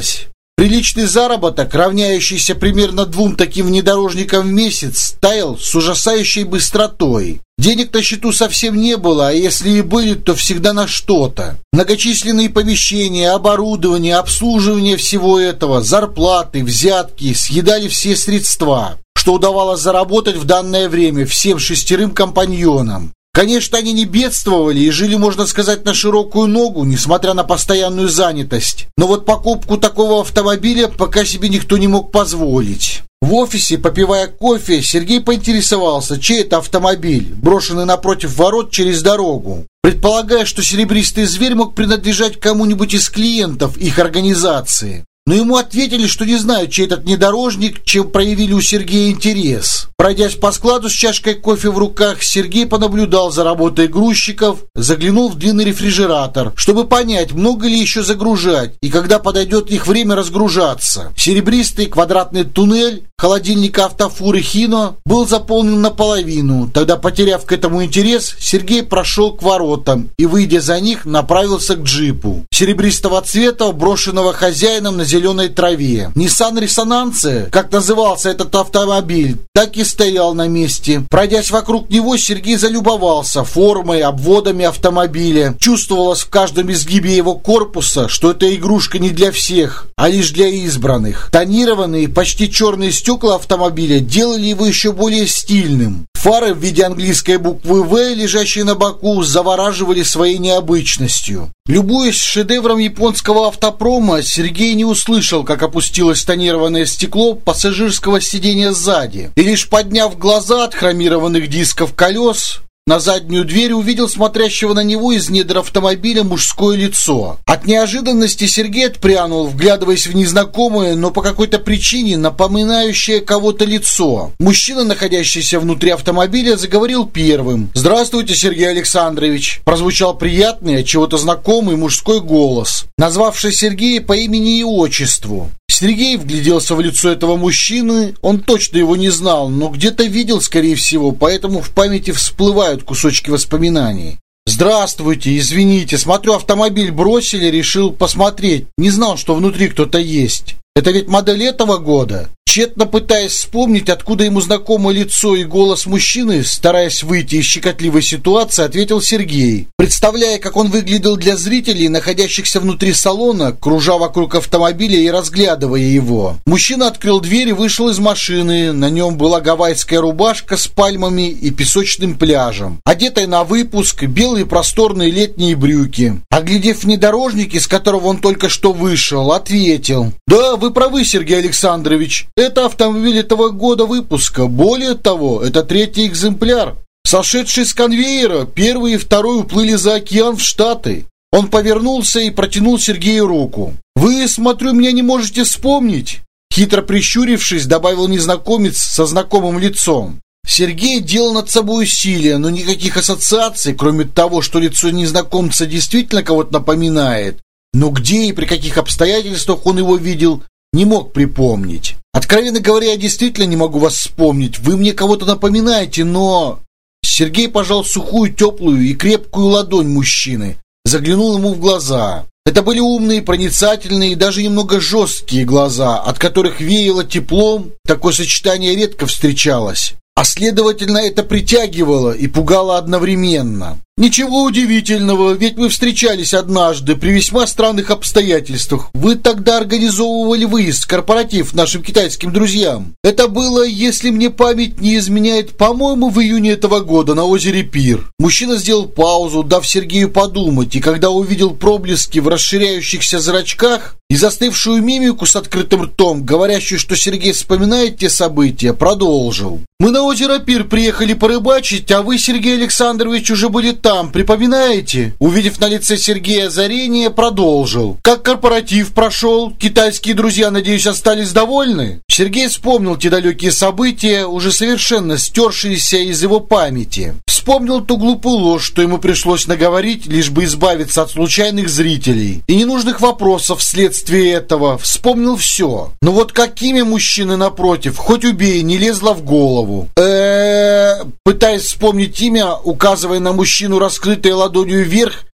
Приличный заработок, равняющийся примерно двум таким внедорожникам в месяц, таял с ужасающей быстротой. Денег на счету совсем не было, а если и были, то всегда на что-то. Многочисленные помещения, оборудование, обслуживание всего этого, зарплаты, взятки съедали все средства, что удавалось заработать в данное время всем шестерым компаньонам. Конечно, они не бедствовали и жили, можно сказать, на широкую ногу, несмотря на постоянную занятость. Но вот покупку такого автомобиля пока себе никто не мог позволить. В офисе, попивая кофе, Сергей поинтересовался, чей это автомобиль, брошенный напротив ворот через дорогу. Предполагая, что серебристый зверь мог принадлежать кому-нибудь из клиентов их организации. Но ему ответили, что не знают, чей этот внедорожник, чем проявили у Сергея интерес. Пройдясь по складу с чашкой кофе в руках, Сергей понаблюдал за работой грузчиков, заглянул в длинный рефрижератор, чтобы понять, много ли еще загружать и когда подойдет их время разгружаться. Серебристый квадратный туннель холодильника автофуры «Хино» был заполнен наполовину. Тогда, потеряв к этому интерес, Сергей прошел к воротам и, выйдя за них, направился к джипу серебристого цвета, брошенного хозяином на зеленой траве. Nissan Резонанция, как назывался этот автомобиль, так и стоял на месте. Пройдясь вокруг него, Сергей залюбовался формой, обводами автомобиля. Чувствовалось в каждом изгибе его корпуса, что эта игрушка не для всех, а лишь для избранных. Тонированные, почти черные стекла автомобиля делали его еще более стильным. Фары в виде английской буквы «В», лежащие на боку, завораживали своей необычностью. Любуясь шедевром японского автопрома, Сергей не услышал, как опустилось тонированное стекло пассажирского сиденья сзади. И лишь подняв глаза от хромированных дисков колес, на заднюю дверь увидел смотрящего на него из недр автомобиля мужское лицо. От неожиданности Сергей отпрянул, вглядываясь в незнакомое, но по какой-то причине напоминающее кого-то лицо. Мужчина, находящийся внутри автомобиля, заговорил первым. «Здравствуйте, Сергей Александрович!» Прозвучал приятный, от чего-то знакомый мужской голос, назвавший Сергея по имени и отчеству. Сергей вгляделся в лицо этого мужчины, он точно его не знал, но где-то видел, скорее всего, поэтому в памяти всплывают кусочки воспоминаний. «Здравствуйте, извините, смотрю, автомобиль бросили, решил посмотреть, не знал, что внутри кто-то есть. Это ведь модель этого года?» Тщетно пытаясь вспомнить, откуда ему знакомо лицо и голос мужчины, стараясь выйти из щекотливой ситуации, ответил Сергей, представляя, как он выглядел для зрителей, находящихся внутри салона, кружа вокруг автомобиля и разглядывая его. Мужчина открыл дверь и вышел из машины. На нем была гавайская рубашка с пальмами и песочным пляжем, одетый на выпуск, белые просторные летние брюки. Оглядев внедорожник, из которого он только что вышел, ответил: «Да, вы правы, Сергей Александрович. Это автомобиль этого года выпуска. Более того, это третий экземпляр. Сошедший с конвейера, первый и второй уплыли за океан в Штаты». Он повернулся и протянул Сергею руку. «Вы, смотрю, меня не можете вспомнить?» Хитро прищурившись, добавил незнакомец со знакомым лицом. Сергей делал над собой усилия, но никаких ассоциаций, кроме того, что лицо незнакомца действительно кого-то напоминает, но где и при каких обстоятельствах он его видел, не мог припомнить. «Откровенно говоря, я действительно не могу вас вспомнить. Вы мне кого-то напоминаете, но...» Сергей пожал сухую, теплую и крепкую ладонь мужчины, заглянул ему в глаза. Это были умные, проницательные и даже немного жесткие глаза, от которых веяло теплом. Такое сочетание редко встречалось. А следовательно, это притягивало и пугало одновременно. «Ничего удивительного, ведь мы встречались однажды при весьма странных обстоятельствах. Вы тогда организовывали выезд, корпоратив нашим китайским друзьям. Это было, если мне память не изменяет, по-моему, в июне этого года на озере Пир». Мужчина сделал паузу, дав Сергею подумать, и когда увидел проблески в расширяющихся зрачках и застывшую мимику с открытым ртом, говорящую, что Сергей вспоминает те события, продолжил. «Мы на озеро Пир приехали порыбачить, а вы, Сергей Александрович, уже были там, припоминаете?» Увидев на лице Сергея озарение, продолжил. «Как корпоратив прошел? Китайские друзья, надеюсь, остались довольны?» Сергей вспомнил те далекие события, уже совершенно стершиеся из его памяти. Вспомнил ту глупую ложь, что ему пришлось наговорить, лишь бы избавиться от случайных зрителей и ненужных вопросов вследствие этого. Вспомнил все. Но вот какими мужчины напротив, хоть убей, не лезло в голову. э Пытаясь вспомнить имя, указывая на мужчину раскрытой ладонью вверх,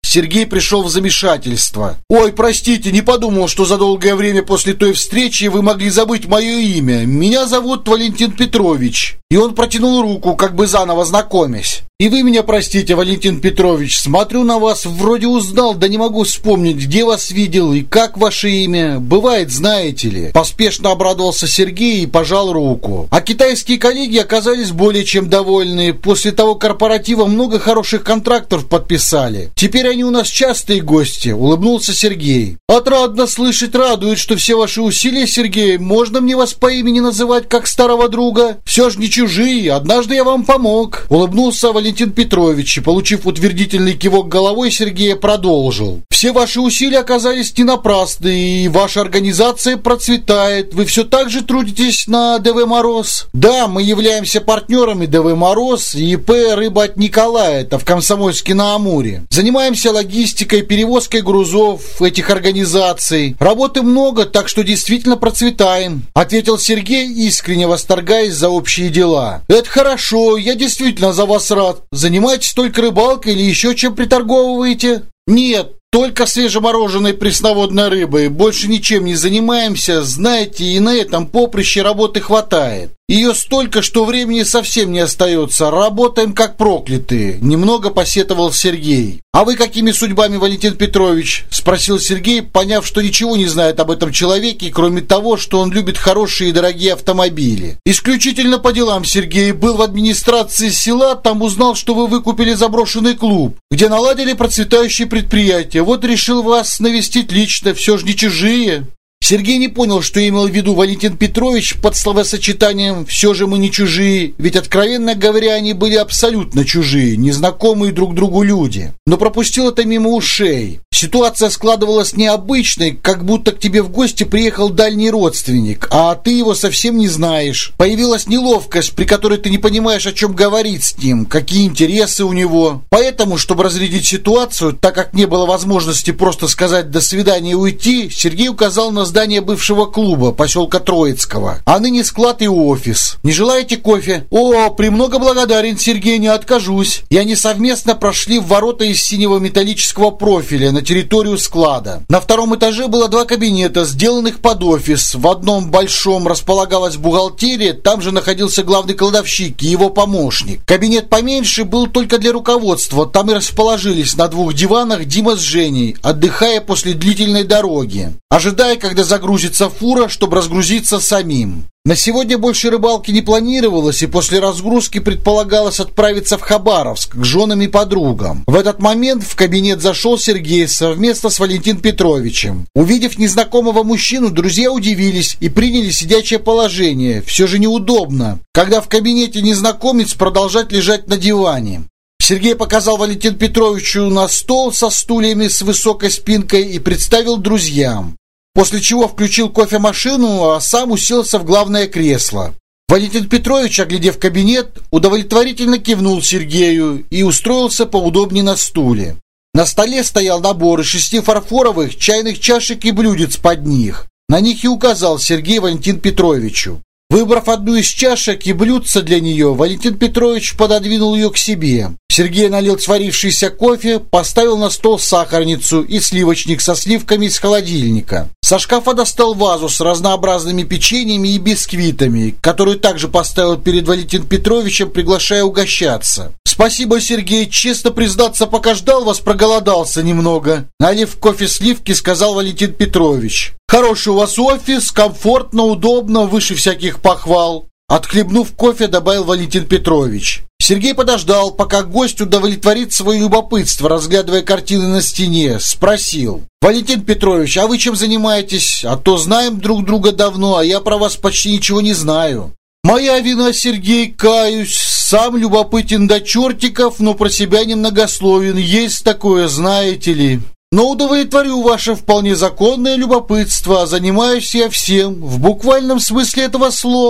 Сергей пришел в замешательство. «Ой, простите, не подумал, что за долгое время после той встречи вы могли забыть мое имя. Меня зовут Валентин Петрович». И он протянул руку, как бы заново знакомясь. «И вы меня простите, Валентин Петрович, смотрю на вас, вроде узнал, да не могу вспомнить, где вас видел и как ваше имя. Бывает, знаете ли». Поспешно обрадовался Сергей и пожал руку. А китайские коллеги оказались более чем довольны. После того корпоратива много хороших контрактов подписали. Теперь они у нас частые гости, улыбнулся Сергей. Отрадно слышать, радует, что все ваши усилия, Сергей. Можно мне вас по имени называть, как старого друга? Все же не чужие, однажды я вам помог. Улыбнулся Валентин Петрович и, получив утвердительный кивок головой, Сергей продолжил. Все ваши усилия оказались не напрасны, и ваша организация процветает. Вы все так же трудитесь на ДВ «Мороз»? Да, мы являемся партнерами ДВ «Мороз» и ИП «Рыба от Николая», это в Комсомольске-на-Амуре. Занимаемся логистикой, перевозкой грузов этих организаций. Работы много, так что действительно процветаем, ответил Сергей, искренне восторгаясь за общие дела. Это хорошо, я действительно за вас рад. Занимаетесь только рыбалкой или еще чем приторговываете? Нет, только свежемороженой пресноводной рыбой. Больше ничем не занимаемся. Знаете, и на этом поприще работы хватает. Ее столько, что времени совсем не остается. Работаем как проклятые. Немного посетовал Сергей. А вы какими судьбами, Валентин Петрович? Спросил Сергей, поняв, что ничего не знает об этом человеке, кроме того, что он любит хорошие и дорогие автомобили. Исключительно по делам, Сергей. Был в администрации села, там узнал, что вы выкупили заброшенный клуб, где наладили процветающие предприятия. Вот решил вас навестить лично, все же не чужие. Сергей не понял, что имел в виду Валентин Петрович под словосочетанием «все же мы не чужие», ведь, откровенно говоря, они были абсолютно чужие, незнакомые друг другу люди. Но пропустил это мимо ушей. Ситуация складывалась необычной, как будто к тебе в гости приехал дальний родственник, а ты его совсем не знаешь. Появилась неловкость, при которой ты не понимаешь, о чем говорить с ним, какие интересы у него. Поэтому, чтобы разрядить ситуацию, так как не было возможности просто сказать «до свидания» и уйти, Сергей указал на здание бывшего клуба, поселка Троицкого, а ныне склад и офис. Не желаете кофе? О, премного благодарен, Сергей, не откажусь. И они совместно прошли в ворота из синего металлического профиля на территорию склада. На втором этаже было два кабинета, сделанных под офис. В одном большом располагалась бухгалтерия, там же находился главный кладовщик и его помощник. Кабинет поменьше был только для руководства, там и расположились на двух диванах Дима с Женей, отдыхая после длительной дороги, ожидая, когда загрузится фура, чтобы разгрузиться самим. На сегодня больше рыбалки не планировалось, и после разгрузки предполагалось отправиться в Хабаровск к женам и подругам. В этот момент в кабинет зашел Сергей совместно с Валентином Петровичем. Увидев незнакомого мужчину, друзья удивились и приняли сидячее положение. Все же неудобно, когда в кабинете незнакомец продолжает лежать на диване. Сергей показал Валентину Петровичу на стол со стульями с высокой спинкой и представил друзьям. После чего включил кофемашину, а сам уселся в главное кресло. Валентин Петрович, оглядев кабинет, удовлетворительно кивнул Сергею и устроился поудобнее на стуле. На столе стоял набор из шести фарфоровых чайных чашек и блюдец под них. На них и указал Сергей Валентину Петровичу. Выбрав одну из чашек и блюдца для нее, Валентин Петрович пододвинул ее к себе. Сергей налил сварившийся кофе, поставил на стол сахарницу и сливочник со сливками из холодильника. Со шкафа достал вазу с разнообразными печеньями и бисквитами, которую также поставил перед Валентином Петровичем, приглашая угощаться. «Спасибо, Сергей, честно признаться, пока ждал вас, проголодался немного», налив кофе сливки, сказал Валентин Петрович. «Хороший у вас офис, комфортно, удобно, выше всяких похвал», отхлебнув кофе, добавил Валентин Петрович. Сергей подождал, пока гость удовлетворит свое любопытство, разглядывая картины на стене, спросил: «Валентин Петрович, а вы чем занимаетесь? А то знаем друг друга давно, а я про вас почти ничего не знаю». «Моя вина, Сергей, каюсь, сам любопытен до чертиков, но про себя немногословен, есть такое, знаете ли. Но удовлетворю ваше вполне законное любопытство, а занимаюсь я всем, в буквальном смысле этого слова.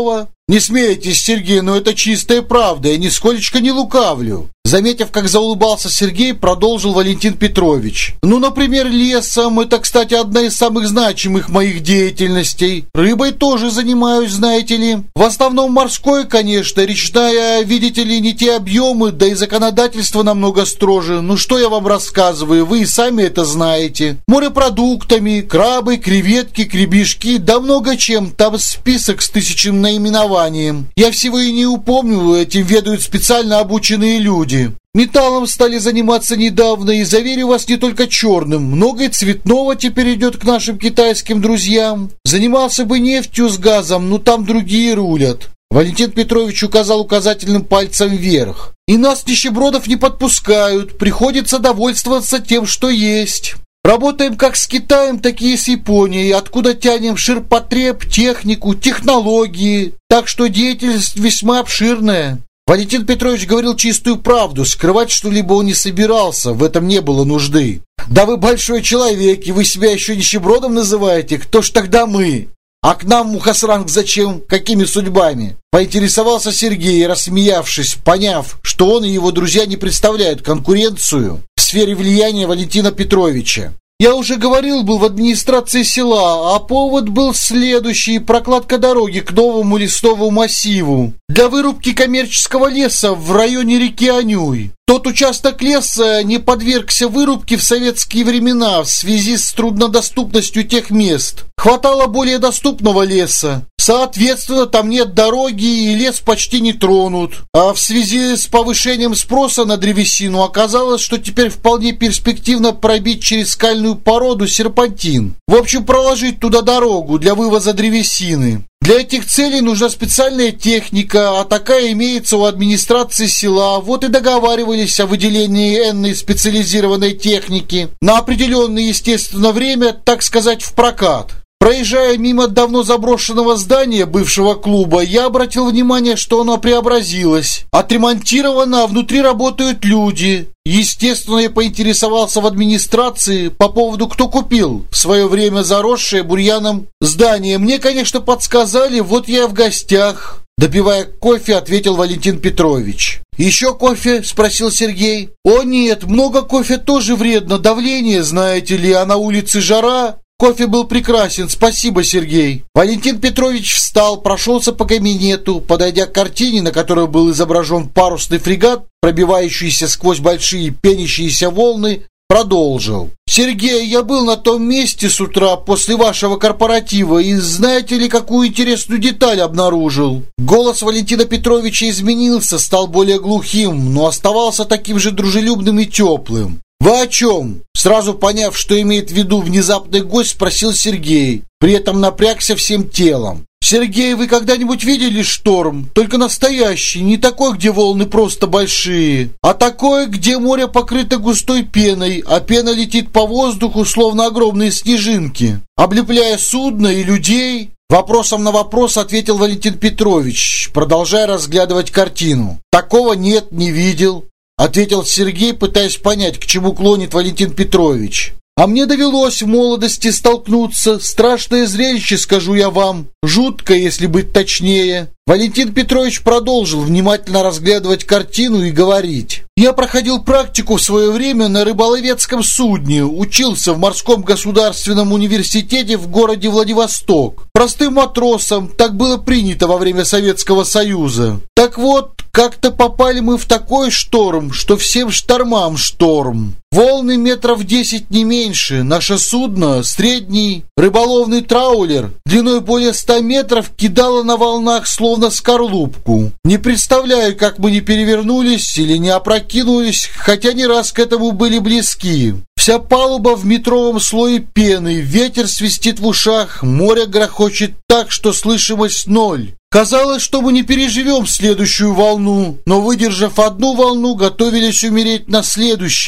Не смейтесь, Сергей, но это чистая правда, я нисколечко не лукавлю. Заметив, как заулыбался Сергей, продолжил Валентин Петрович. Ну, например, лесом, это, кстати, одна из самых значимых моих деятельностей. Рыбой тоже занимаюсь, знаете ли. В основном морской, конечно, речная, видите ли, не те объемы, да и законодательство намного строже. Ну, что я вам рассказываю, вы и сами это знаете. Морепродуктами, крабы, креветки, гребешки, да много чем, там список с тысячным наименованием. Я всего и не упомню, этим ведают специально обученные люди. Металлом стали заниматься недавно, и, заверю вас, не только черным. Много и цветного теперь идет к нашим китайским друзьям. Занимался бы нефтью с газом, но там другие рулят. Валентин Петрович указал указательным пальцем вверх. И нас, нищебродов, не подпускают. Приходится довольствоваться тем, что есть. Работаем как с Китаем, так и с Японией, откуда тянем ширпотреб, технику, технологии. Так что деятельность весьма обширная. Валентин Петрович говорил чистую правду, скрывать что-либо он не собирался, в этом не было нужды. «Да вы большой человек, и вы себя еще нищебродом называете? Кто ж тогда мы? А к нам, Мухасранг, зачем? Какими судьбами?» Поинтересовался Сергей, рассмеявшись, поняв, что он и его друзья не представляют конкуренцию в сфере влияния Валентина Петровича. Я уже говорил, был в администрации села, а повод был следующий – прокладка дороги к новому лесному массиву для вырубки коммерческого леса в районе реки Анюй. Тот участок леса не подвергся вырубке в советские времена в связи с труднодоступностью тех мест. Хватало более доступного леса. Соответственно, там нет дороги и лес почти не тронут. А в связи с повышением спроса на древесину оказалось, что теперь вполне перспективно пробить через скальную породу серпантин. В общем, проложить туда дорогу для вывоза древесины. Для этих целей нужна специальная техника, а такая имеется у администрации села. Вот и договаривались о выделении энной специализированной техники на определенное, естественно, время, так сказать, в прокат. Проезжая мимо давно заброшенного здания бывшего клуба, я обратил внимание, что оно преобразилось. Отремонтировано, а внутри работают люди. Естественно, я поинтересовался в администрации по поводу, кто купил в свое время заросшее бурьяном здание. Мне, конечно, подсказали, вот я в гостях. Допивая кофе, ответил Валентин Петрович. «Еще кофе?» – спросил Сергей. «О нет, много кофе тоже вредно, давление, знаете ли, а на улице жара». Кофе был прекрасен, спасибо, Сергей. Валентин Петрович встал, прошелся по кабинету, подойдя к картине, на которой был изображен парусный фрегат, пробивающийся сквозь большие пенящиеся волны, продолжил. «Сергей, я был на том месте с утра после вашего корпоратива, и знаете ли, какую интересную деталь обнаружил?» Голос Валентина Петровича изменился, стал более глухим, но оставался таким же дружелюбным и теплым. «Вы о чем?» Сразу поняв, что имеет в виду внезапный гость, спросил Сергей, при этом напрягся всем телом. «Сергей, вы когда-нибудь видели шторм? Только настоящий, не такой, где волны просто большие, а такой, где море покрыто густой пеной, а пена летит по воздуху, словно огромные снежинки, облепляя судно и людей». Вопросом на вопрос ответил Валентин Петрович, продолжая разглядывать картину. «Такого нет, не видел», — ответил Сергей, пытаясь понять, к чему клонит Валентин Петрович. «А мне довелось в молодости столкнуться. Страшное зрелище, скажу я вам. Жуткое, если быть точнее». Валентин Петрович продолжил внимательно разглядывать картину и говорить. «Я проходил практику в свое время на рыболовецком судне, учился в морском государственном университете в городе Владивосток. Простым матросом, так было принято во время Советского Союза. Так вот, как-то попали мы в такой шторм, что всем штормам шторм. Волны метров десять не меньше. Наше судно, средний рыболовный траулер, длиной более ста метров, кидало на волнах словно скорлупку. Не представляю, как мы не перевернулись или не опрокинулись, хотя не раз к этому были близки. Вся палуба в метровом слое пены, ветер свистит в ушах, море грохочет так, что слышимость ноль. Казалось, что мы не переживем следующую волну, но, выдержав одну волну, готовились умереть на следующей. В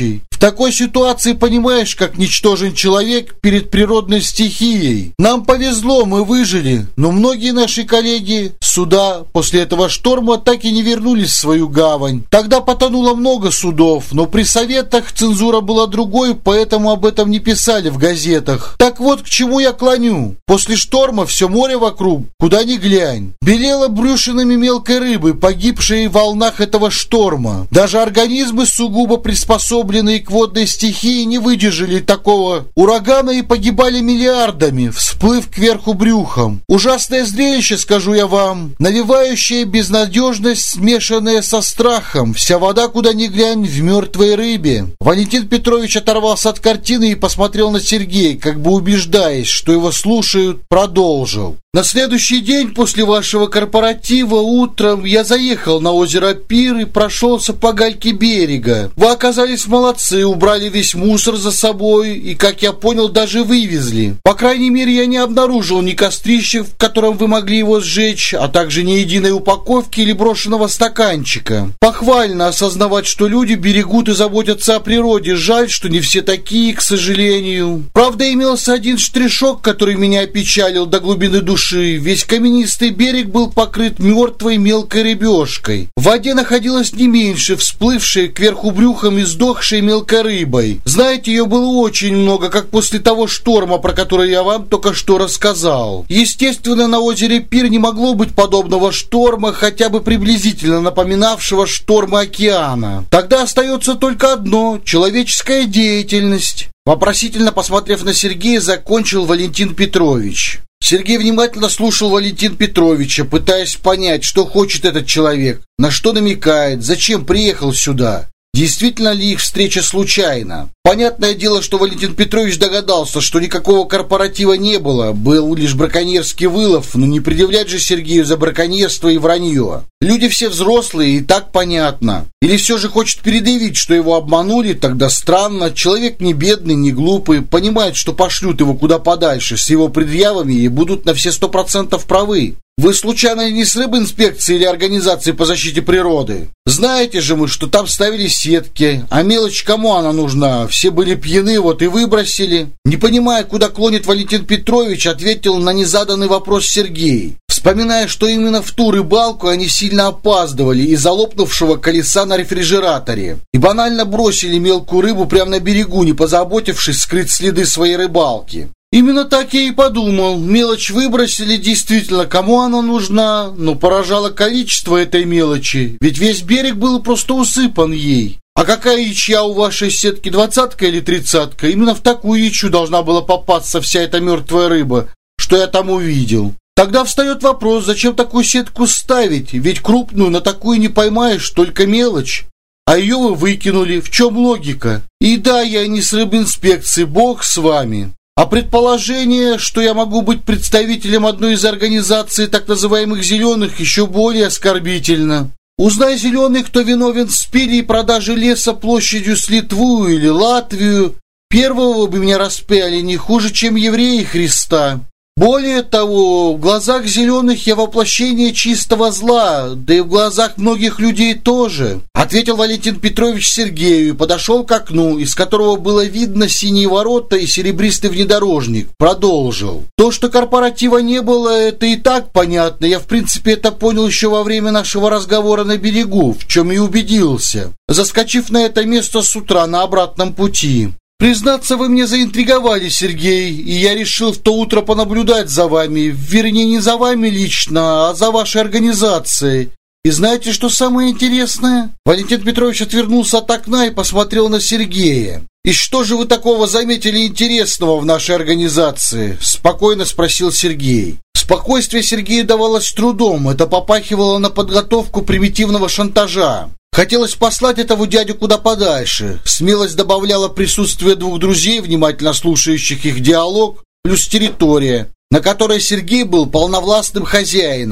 такой ситуации понимаешь, как ничтожен человек перед природной стихией. Нам повезло, мы выжили, но многие наши коллеги суда после этого шторма так и не вернулись в свою гавань. Тогда потонуло много судов, но при советах цензура была другой, поэтому об этом не писали в газетах. Так вот, к чему я клоню. После шторма все море вокруг, куда ни глянь, белело брюшинами мелкой рыбы, погибшей в волнах этого шторма. Даже организмы, сугубо приспособленные к водной стихии, не выдержали такого урагана и погибали миллиардами, всплыв кверху брюхом. Ужасное зрелище, скажу я вам, навевающее безнадежность, смешанная со страхом. Вся вода, куда ни глянь, в мертвой рыбе. Валентин Петрович оторвался от картины и посмотрел на Сергея, как бы убеждаясь, что его слушают, продолжил. На следующий день после вашего корпоратива утром я заехал на озеро Пир и прошелся по гальке берега. Вы оказались молодцы, убрали весь мусор за собой и, как я понял, даже вывезли. По крайней мере, я не обнаружил ни кострища, в котором вы могли его сжечь, а также ни единой упаковки или брошенного стаканчика. Похвально осознавать, что люди берегут и заботятся о природе. Жаль, что не все такие, к сожалению. Правда, имелся один штришок, который меня опечалил до глубины души. Весь каменистый берег был покрыт мертвой мелкой рыбешкой. В воде находилось не меньше, всплывшей кверху брюхом и сдохшей мелкой рыбой. Знаете, ее было очень много, как после того шторма, про который я вам только что рассказал. Естественно, на озере Пир не могло быть подобного шторма, хотя бы приблизительно напоминавшего штормы океана. Тогда остается только одно – человеческая деятельность. Вопросительно посмотрев на Сергея, закончил Валентин Петрович. Сергей внимательно слушал Валентина Петровича, пытаясь понять, что хочет этот человек, на что намекает, зачем приехал сюда. Действительно ли их встреча случайна? Понятное дело, что Валентин Петрович догадался, что никакого корпоратива не было, был лишь браконьерский вылов, но не предъявлять же Сергею за браконьерство и вранье. Люди все взрослые, и так понятно. Или все же хочет предъявить, что его обманули, тогда странно. Человек не бедный, не глупый, понимает, что пошлют его куда подальше с его предъявами и будут на все сто процентов правы. Вы случайно не с рыбинспекции или организации по защите природы? Знаете же мы, что там ставили сетки, а мелочь кому она нужна? Все были пьяны, вот и выбросили. Не понимая, куда клонит Валентин Петрович, ответил на незаданный вопрос Сергей, вспоминая, что именно в ту рыбалку они сильно опаздывали из-за лопнувшего колеса на рефрижераторе и банально бросили мелкую рыбу прямо на берегу, не позаботившись скрыть следы своей рыбалки. Именно так я и подумал. Мелочь выбросили, действительно, кому она нужна? Но поражало количество этой мелочи, ведь весь берег был просто усыпан ей. А какая ячья у вашей сетки, двадцатка или тридцатка? Именно в такую ячью должна была попасться вся эта мертвая рыба, что я там увидел. Тогда встает вопрос, зачем такую сетку ставить? Ведь крупную на такую не поймаешь, только мелочь. А ее вы выкинули. В чем логика? И да, я не с рыбинспекции, бог с вами. А предположение, что я могу быть представителем одной из организаций так называемых «зеленых», еще более оскорбительно. Узнай, зеленый, кто виновен в спиле и продаже леса площадью с Литву или Латвию, первого бы меня распяли не хуже, чем евреи Христа. Более того, в глазах зеленых я воплощение чистого зла, да и в глазах многих людей тоже, ответил Валентин Петрович Сергею и подошел к окну, из которого было видно синие ворота и серебристый внедорожник. Продолжил. То, что корпоратива не было, это и так понятно. Я, в принципе, это понял еще во время нашего разговора на берегу, в чем и убедился, заскочив на это место с утра на обратном пути. Признаться, вы мне заинтриговали, Сергей, и я решил в то утро понаблюдать за вами, вернее, не за вами лично, а за вашей организацией. И знаете, что самое интересное? Валентин Петрович отвернулся от окна и посмотрел на Сергея. «И что же вы такого заметили интересного в нашей организации?» – спокойно спросил Сергей. Спокойствие Сергею давалось с трудом, это попахивало на подготовку примитивного шантажа. Хотелось послать этого дядю куда подальше. Смелость добавляла присутствие двух друзей, внимательно слушающих их диалог, плюс территория, на которой Сергей был полновластным хозяином.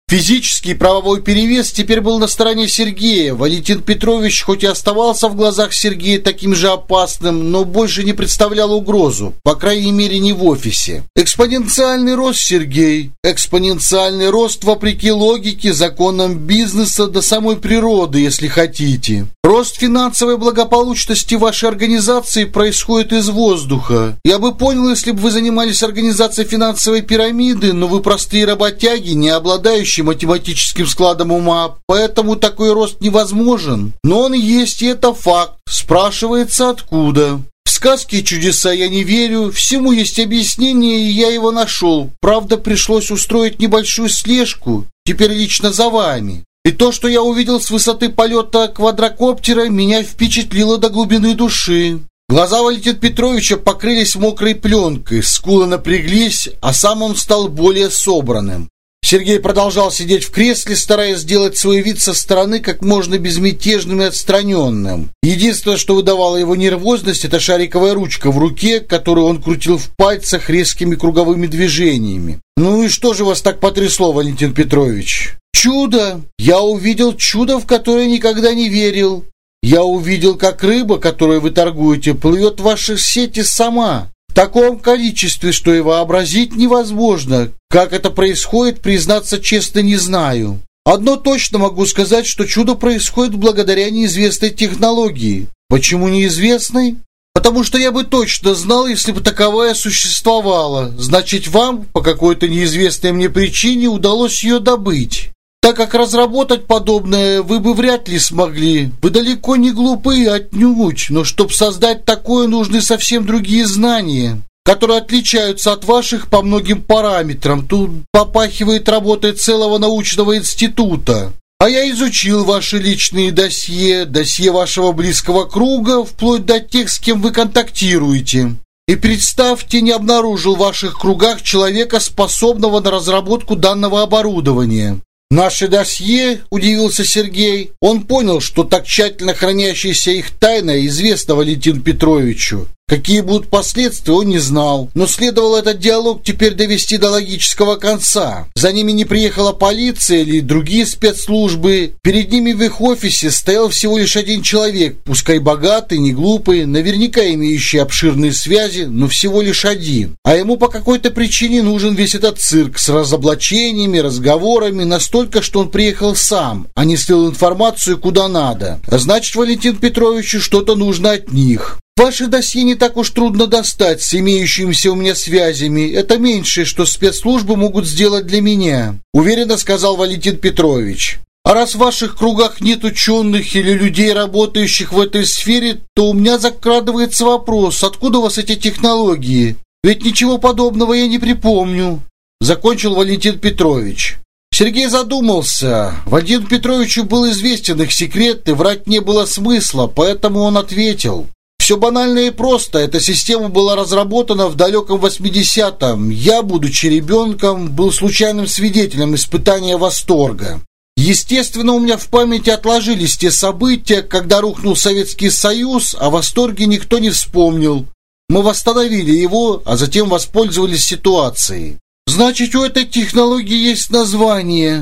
Физический правовой перевес теперь был на стороне Сергея. Валентин Петрович хоть и оставался в глазах Сергея таким же опасным, но больше не представлял угрозу, по крайней мере не в офисе. Экспоненциальный рост, Сергей. Экспоненциальный рост вопреки логике, законам бизнеса до самой природы, если хотите. Рост финансовой благополучности вашей организации происходит из воздуха. Я бы понял, если бы вы занимались организацией финансовой пирамиды, но вы простые работяги, не обладающие математическим складом ума, поэтому такой рост невозможен. Но он есть, и это факт. Спрашивается, откуда? В сказки и чудеса я не верю, всему есть объяснение, и я его нашел. Правда, пришлось устроить небольшую слежку, теперь лично за вами. И то, что я увидел с высоты полета квадрокоптера, меня впечатлило до глубины души. Глаза Валентина Петровича покрылись мокрой пленкой, скулы напряглись, а сам он стал более собранным. Сергей продолжал сидеть в кресле, стараясь сделать свой вид со стороны как можно безмятежным и отстраненным. Единственное, что выдавало его нервозность, это шариковая ручка в руке, которую он крутил в пальцах резкими круговыми движениями. «Ну и что же вас так потрясло, Валентин Петрович?» «Чудо! Я увидел чудо, в которое никогда не верил. Я увидел, как рыба, которой вы торгуете, плывет в ваши сети сама. В таком количестве, что и вообразить невозможно. Как это происходит, признаться честно, не знаю. Одно точно могу сказать, что чудо происходит благодаря неизвестной технологии. Почему неизвестной? Потому что я бы точно знал, если бы таковая существовала. Значит, вам по какой-то неизвестной мне причине удалось ее добыть. Так как разработать подобное вы бы вряд ли смогли. Вы далеко не глупые отнюдь, но чтобы создать такое, нужны совсем другие знания, которые отличаются от ваших по многим параметрам. Тут попахивает работой целого научного института. А я изучил ваши личные досье, досье вашего близкого круга, вплоть до тех, с кем вы контактируете. И, представьте, не обнаружил в ваших кругах человека, способного на разработку данного оборудования. «Наше досье?» – удивился Сергей. Он понял, что так тщательно хранящаяся их тайна известна Валентину Петровичу. Какие будут последствия, он не знал. Но следовало этот диалог теперь довести до логического конца. За ними не приехала полиция или другие спецслужбы. Перед ними в их офисе стоял всего лишь один человек, пускай богатый, не глупый, наверняка имеющий обширные связи, но всего лишь один. А ему по какой-то причине нужен весь этот цирк с разоблачениями, разговорами, настолько, что он приехал сам, а не слил информацию куда надо. Значит, Валентину Петровичу что-то нужно от них. Ваше досье не так уж трудно достать с имеющимися у меня связями. Это меньшее, что спецслужбы могут сделать для меня», — уверенно сказал Валентин Петрович. «А раз в ваших кругах нет ученых или людей, работающих в этой сфере, то у меня закрадывается вопрос, откуда у вас эти технологии? Ведь ничего подобного я не припомню», — закончил Валентин Петрович. Сергей задумался. Валентину Петровичу был известен их секрет, и врать не было смысла, поэтому он ответил. Все банально и просто. Эта система была разработана в далеком восьмидесятом. Я, будучи ребенком, был случайным свидетелем испытания восторга. Естественно, у меня в памяти отложились те события, когда рухнул Советский Союз, о восторге никто не вспомнил. Мы восстановили его, а затем воспользовались ситуацией. Значит, у этой технологии есть название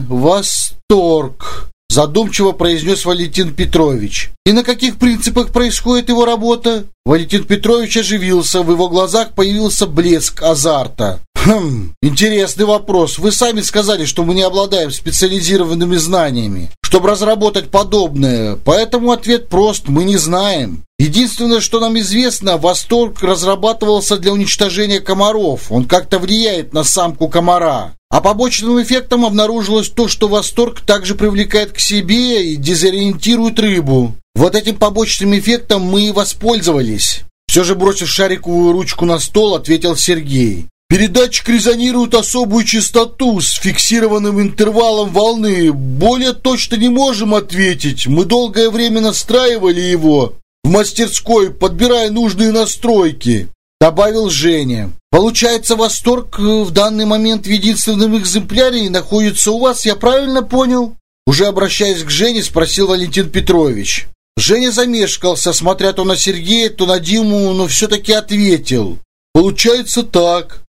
«Восторг», задумчиво произнес Валентин Петрович. «И на каких принципах происходит его работа?» Валентин Петрович оживился, в его глазах появился блеск азарта. «Хм, интересный вопрос. Вы сами сказали, что мы не обладаем специализированными знаниями, чтобы разработать подобное. Поэтому ответ прост: мы не знаем. Единственное, что нам известно, восторг разрабатывался для уничтожения комаров. Он как-то влияет на самку комара. А побочным эффектом обнаружилось то, что восторг также привлекает к себе и дезориентирует рыбу. Вот этим побочным эффектом мы и воспользовались». Все же, бросив шариковую ручку на стол, ответил Сергей. «Передатчик резонирует особую частоту с фиксированным интервалом волны. Более точно не можем ответить. Мы долгое время настраивали его в мастерской, подбирая нужные настройки», — добавил Женя. «Получается, восторг в данный момент в единственном экземпляре находится у вас, я правильно понял?» Уже обращаясь к Жене, спросил Валентин Петрович. Женя замешкался, смотря то на Сергея, то на Диму, но все-таки ответил. «Получается так.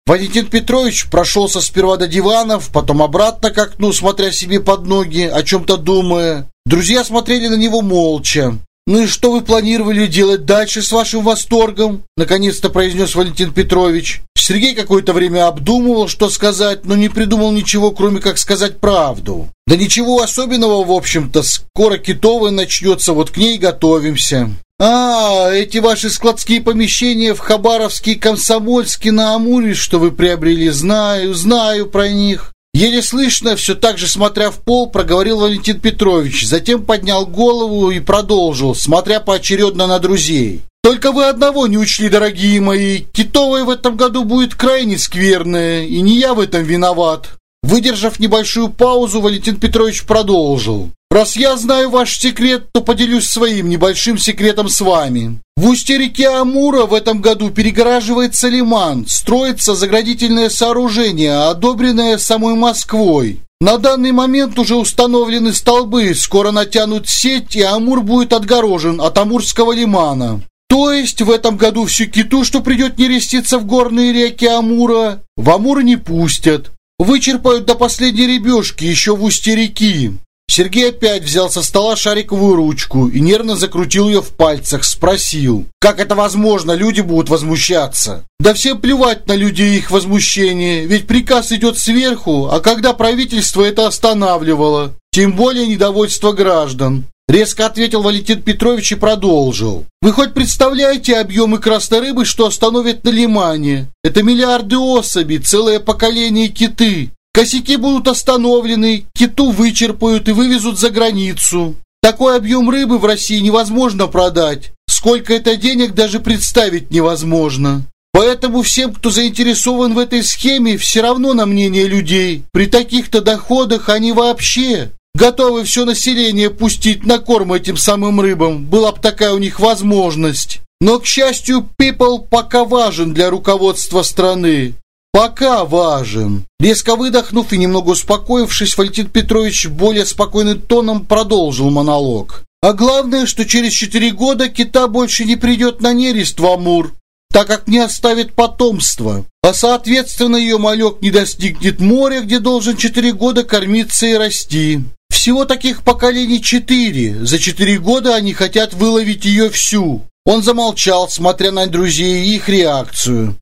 Валентин Петрович прошелся сперва до диванов, потом обратно к окну, смотря себе под ноги, о чем-то думая. Друзья смотрели на него молча. «Ну и что вы планировали делать дальше с вашим восторгом?» Наконец-то произнес Валентин Петрович. Сергей какое-то время обдумывал, что сказать, но не придумал ничего, кроме как сказать правду. «Да ничего особенного, в общем-то. Скоро китовая начнется, вот к ней готовимся». «А, эти ваши складские помещения в Хабаровске и Комсомольске на Амуре, что вы приобрели, знаю, знаю про них». Еле слышно, все так же смотря в пол, проговорил Валентин Петрович, затем поднял голову и продолжил, смотря поочередно на друзей. «Только вы одного не учли, дорогие мои, китовая в этом году будет крайне скверная, и не я в этом виноват». Выдержав небольшую паузу, Валентин Петрович продолжил. «Раз я знаю ваш секрет, то поделюсь своим небольшим секретом с вами. В устье реки Амура в этом году перегораживается лиман, строится заградительное сооружение, одобренное самой Москвой. На данный момент уже установлены столбы, скоро натянут сеть, и Амур будет отгорожен от Амурского лимана. То есть в этом году всю киту, что придет нереститься в горные реки Амура, в Амур не пустят. Вычерпают до последней рыбешки еще в устье реки». Сергей опять взял со стола шариковую ручку и нервно закрутил ее в пальцах, спросил: «Как это возможно? Люди будут возмущаться». «Да всем плевать на людей и их возмущение, ведь приказ идет сверху, а когда правительство это останавливало? Тем более недовольство граждан». Резко ответил Валентин Петрович и продолжил. «Вы хоть представляете объемы красной рыбы, что остановят на лимане? Это миллиарды особей, целое поколение киты. Косяки будут остановлены, киту вычерпают и вывезут за границу. Такой объем рыбы в России невозможно продать. Сколько это денег, даже представить невозможно. Поэтому всем, кто заинтересован в этой схеме, все равно на мнение людей. При таких-то доходах они вообще готовы все население пустить на корм этим самым рыбам. Была бы такая у них возможность. Но, к счастью, people пока важен для руководства страны. Пока важен». Резко выдохнув и немного успокоившись, Валентин Петрович более спокойным тоном продолжил монолог. «А главное, что через четыре года кита больше не придет на нерест в Амур, так как не оставит потомства. А соответственно, ее малек не достигнет моря, где должен четыре года кормиться и расти. Всего таких поколений четыре. За четыре года они хотят выловить ее всю». Он замолчал, смотря на друзей и их реакцию.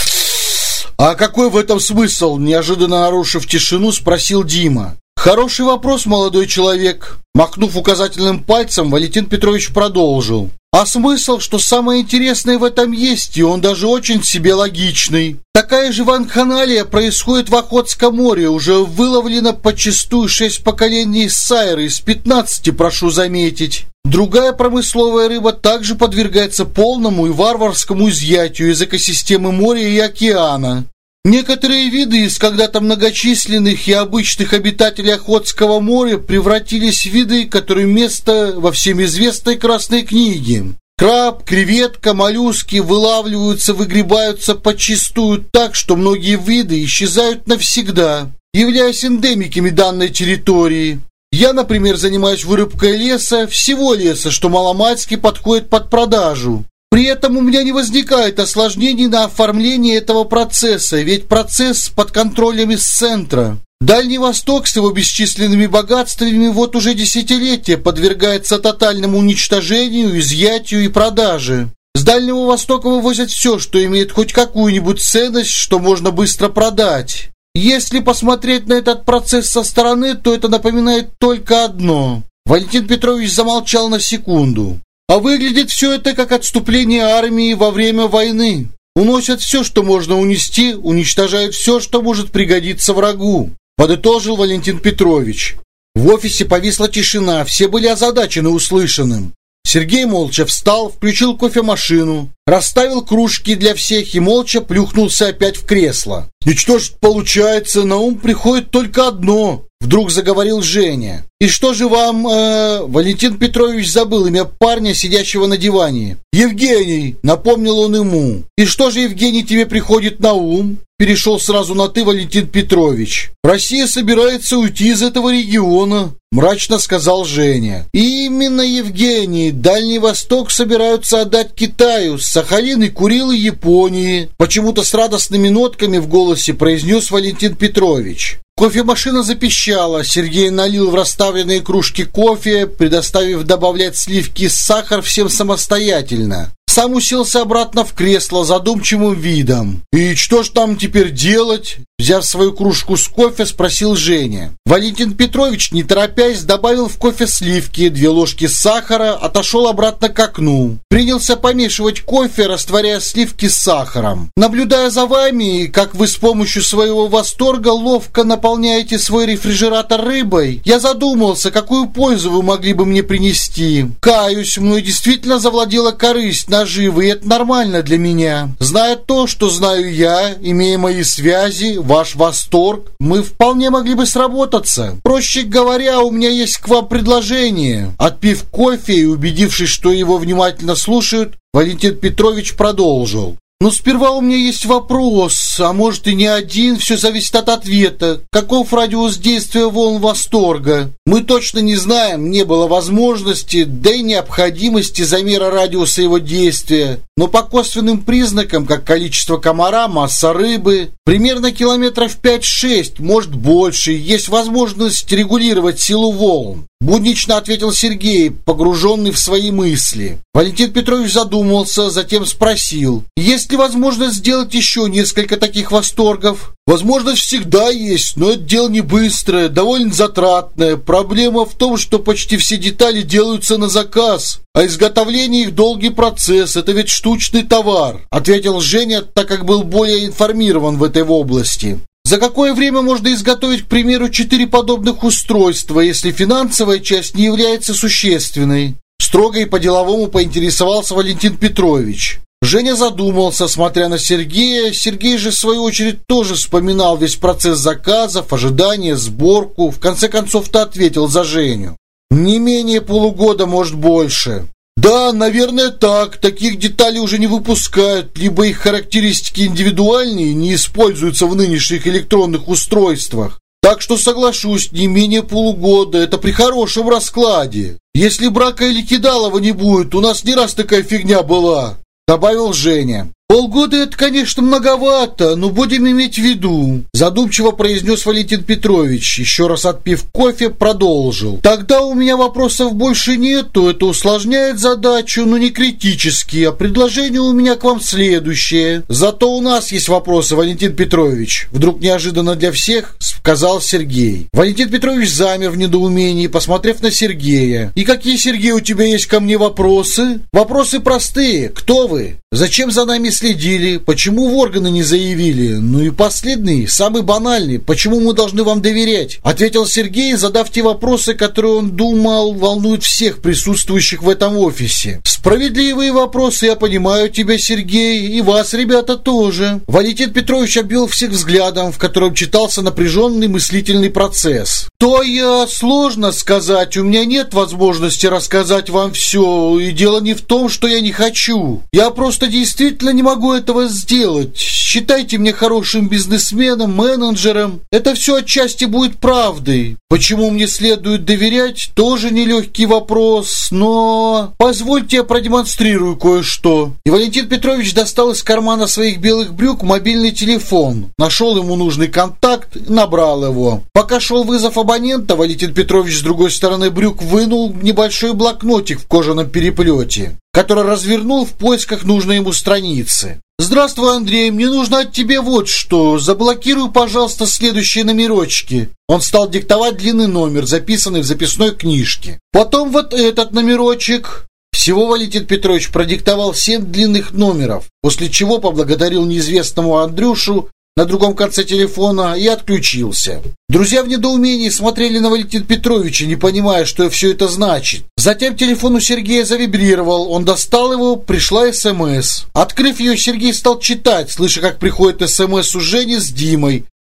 «А какой в этом смысл?» – неожиданно нарушив тишину, спросил Дима. «Хороший вопрос, молодой человек». Махнув указательным пальцем, Валентин Петрович продолжил. «А смысл, что самое интересное в этом есть, и он даже очень себе логичный. Такая же вакханалия происходит в Охотском море, уже выловлено подчистую шесть поколений сайры, из пятнадцати, прошу заметить. Другая промысловая рыба также подвергается полному и варварскому изъятию из экосистемы моря и океана. Некоторые виды из когда-то многочисленных и обычных обитателей Охотского моря превратились в виды, которым место во всем известной Красной книге. Краб, креветка, моллюски вылавливаются, выгребаются подчистую так, что многие виды исчезают навсегда, являясь эндемиками данной территории. Я, например, занимаюсь вырубкой леса, всего леса, что маломальски подходит под продажу. При этом у меня не возникает осложнений на оформление этого процесса, ведь процесс под контролем из центра. Дальний Восток с его бесчисленными богатствами вот уже десятилетия подвергается тотальному уничтожению, изъятию и продаже. С Дальнего Востока вывозят все, что имеет хоть какую-нибудь ценность, что можно быстро продать. Если посмотреть на этот процесс со стороны, то это напоминает только одно». Валентин Петрович замолчал на секунду. «А выглядит все это как отступление армии во время войны. Уносят все, что можно унести, уничтожают все, что может пригодиться врагу», подытожил Валентин Петрович. В офисе повисла тишина, все были озадачены услышанным. Сергей молча встал, включил кофемашину, расставил кружки для всех и молча плюхнулся опять в кресло. «И что ж получается, на ум приходит только одно», — вдруг заговорил Женя. «И что же вам...» э, Валентин Петрович забыл имя парня, сидящего на диване. «Евгений», — напомнил он ему. «И что же, Евгений, тебе приходит на ум?» перешел сразу на «ты» Валентин Петрович. «Россия собирается уйти из этого региона», — мрачно сказал Женя. И «Именно, Евгений, Дальний Восток собираются отдать Китаю, Сахалин и Курилы Японии», — почему-то с радостными нотками в голосе произнес Валентин Петрович. Кофемашина запищала, Сергей налил в расставленные кружки кофе, предоставив добавлять сливки и сахар всем самостоятельно. Сам уселся обратно в кресло задумчивым видом. «И что ж там теперь делать?» Взяв свою кружку с кофе, спросил Женя. Валентин Петрович, не торопясь, добавил в кофе сливки, две ложки сахара, отошел обратно к окну. Принялся помешивать кофе, растворяя сливки с сахаром. «Наблюдая за вами, как вы с помощью своего восторга ловко наполняете свой рефрижератор рыбой, я задумался, какую пользу вы могли бы мне принести. Каюсь, мной действительно завладела корысть наживы, и это нормально для меня. Зная то, что знаю я, имея мои связи, ваш восторг, мы вполне могли бы сработаться. Проще говоря, у меня есть к вам предложение». Отпив кофе и убедившись, что его внимательно слушают, Валентин Петрович продолжил. «Но сперва у меня есть вопрос, а может и не один, все зависит от ответа. Каков радиус действия волн восторга? Мы точно не знаем, не было возможности, да и необходимости замера радиуса его действия. Но по косвенным признакам, как количество комара, масса рыбы, примерно километров пять-шесть, может больше, есть возможность регулировать силу волн». Буднично ответил Сергей, погруженный в свои мысли. Валентин Петрович задумался, затем спросил: «Есть ли возможность сделать еще несколько таких восторгов?» «Возможность всегда есть, но это дело не быстрое, довольно затратное. Проблема в том, что почти все детали делаются на заказ, а изготовление их долгий процесс, это ведь штучный товар», ответил Женя, так как был более информирован в этой области. «За какое время можно изготовить, к примеру, четыре подобных устройства, если финансовая часть не является существенной?» Строго и по-деловому поинтересовался Валентин Петрович. Женя задумался, смотря на Сергея. Сергей же, в свою очередь, тоже вспоминал весь процесс заказов, ожидания, сборку. В конце концов-то ответил за Женю. «Не менее полугода, может, больше». «Да, наверное, так. Таких деталей уже не выпускают, либо их характеристики индивидуальные, не используются в нынешних электронных устройствах. Так что соглашусь, не менее полугода, это при хорошем раскладе. Если брака или кидалова не будет, у нас не раз такая фигня была», добавил Женя. «Полгода это, конечно, многовато, но будем иметь в виду», задумчиво произнес Валентин Петрович. Еще раз отпив кофе, продолжил. «Тогда у меня вопросов больше нету, это усложняет задачу, но не критически, а предложение у меня к вам следующее. Зато у нас есть вопросы, Валентин Петрович», вдруг неожиданно для всех сказал Сергей. Валентин Петрович замер в недоумении, посмотрев на Сергея. «И какие, Сергей, у тебя есть ко мне вопросы?» «Вопросы простые. Кто вы? Зачем за нами следили? Почему в органы не заявили? Ну и последний, самый банальный. Почему мы должны вам доверять?» Ответил Сергей, задав те вопросы, которые он думал волнуют всех присутствующих в этом офисе. «Справедливые вопросы, я понимаю тебя, Сергей, и вас, ребята, тоже». Валентин Петрович обвел всех взглядом, в котором читался напряженный мыслительный процесс. «То я сложно сказать, у меня нет возможности рассказать вам все, и дело не в том, что я не хочу. Я просто действительно не могу этого сделать. Считайте меня хорошим бизнесменом, менеджером. Это все отчасти будет правдой. Почему мне следует доверять, тоже нелегкий вопрос, но позвольте я продемонстрирую кое-что». И Валентин Петрович достал из кармана своих белых брюк мобильный телефон, нашел ему нужный контакт и набрал его. Пока шел вызов абонента, Валентин Петрович с другой стороны брюк вынул небольшой блокнотик в кожаном переплете, который развернул в поисках нужной ему страницы. «Здравствуй, Андрей, мне нужно от тебя вот что. Заблокируй, пожалуйста, следующие номерочки». Он стал диктовать длинный номер, записанный в записной книжке. «Потом вот этот номерочек». Всего Валентин Петрович продиктовал семь длинных номеров, после чего поблагодарил неизвестному Андрюшу на другом конце телефона и отключился. Друзья в недоумении смотрели на Валентина Петровича, не понимая, что все это значит. Затем телефон у Сергея завибрировал, он достал его, пришла СМС. Открыв ее, Сергей стал читать, слыша, как приходит СМС у Жени с Димой.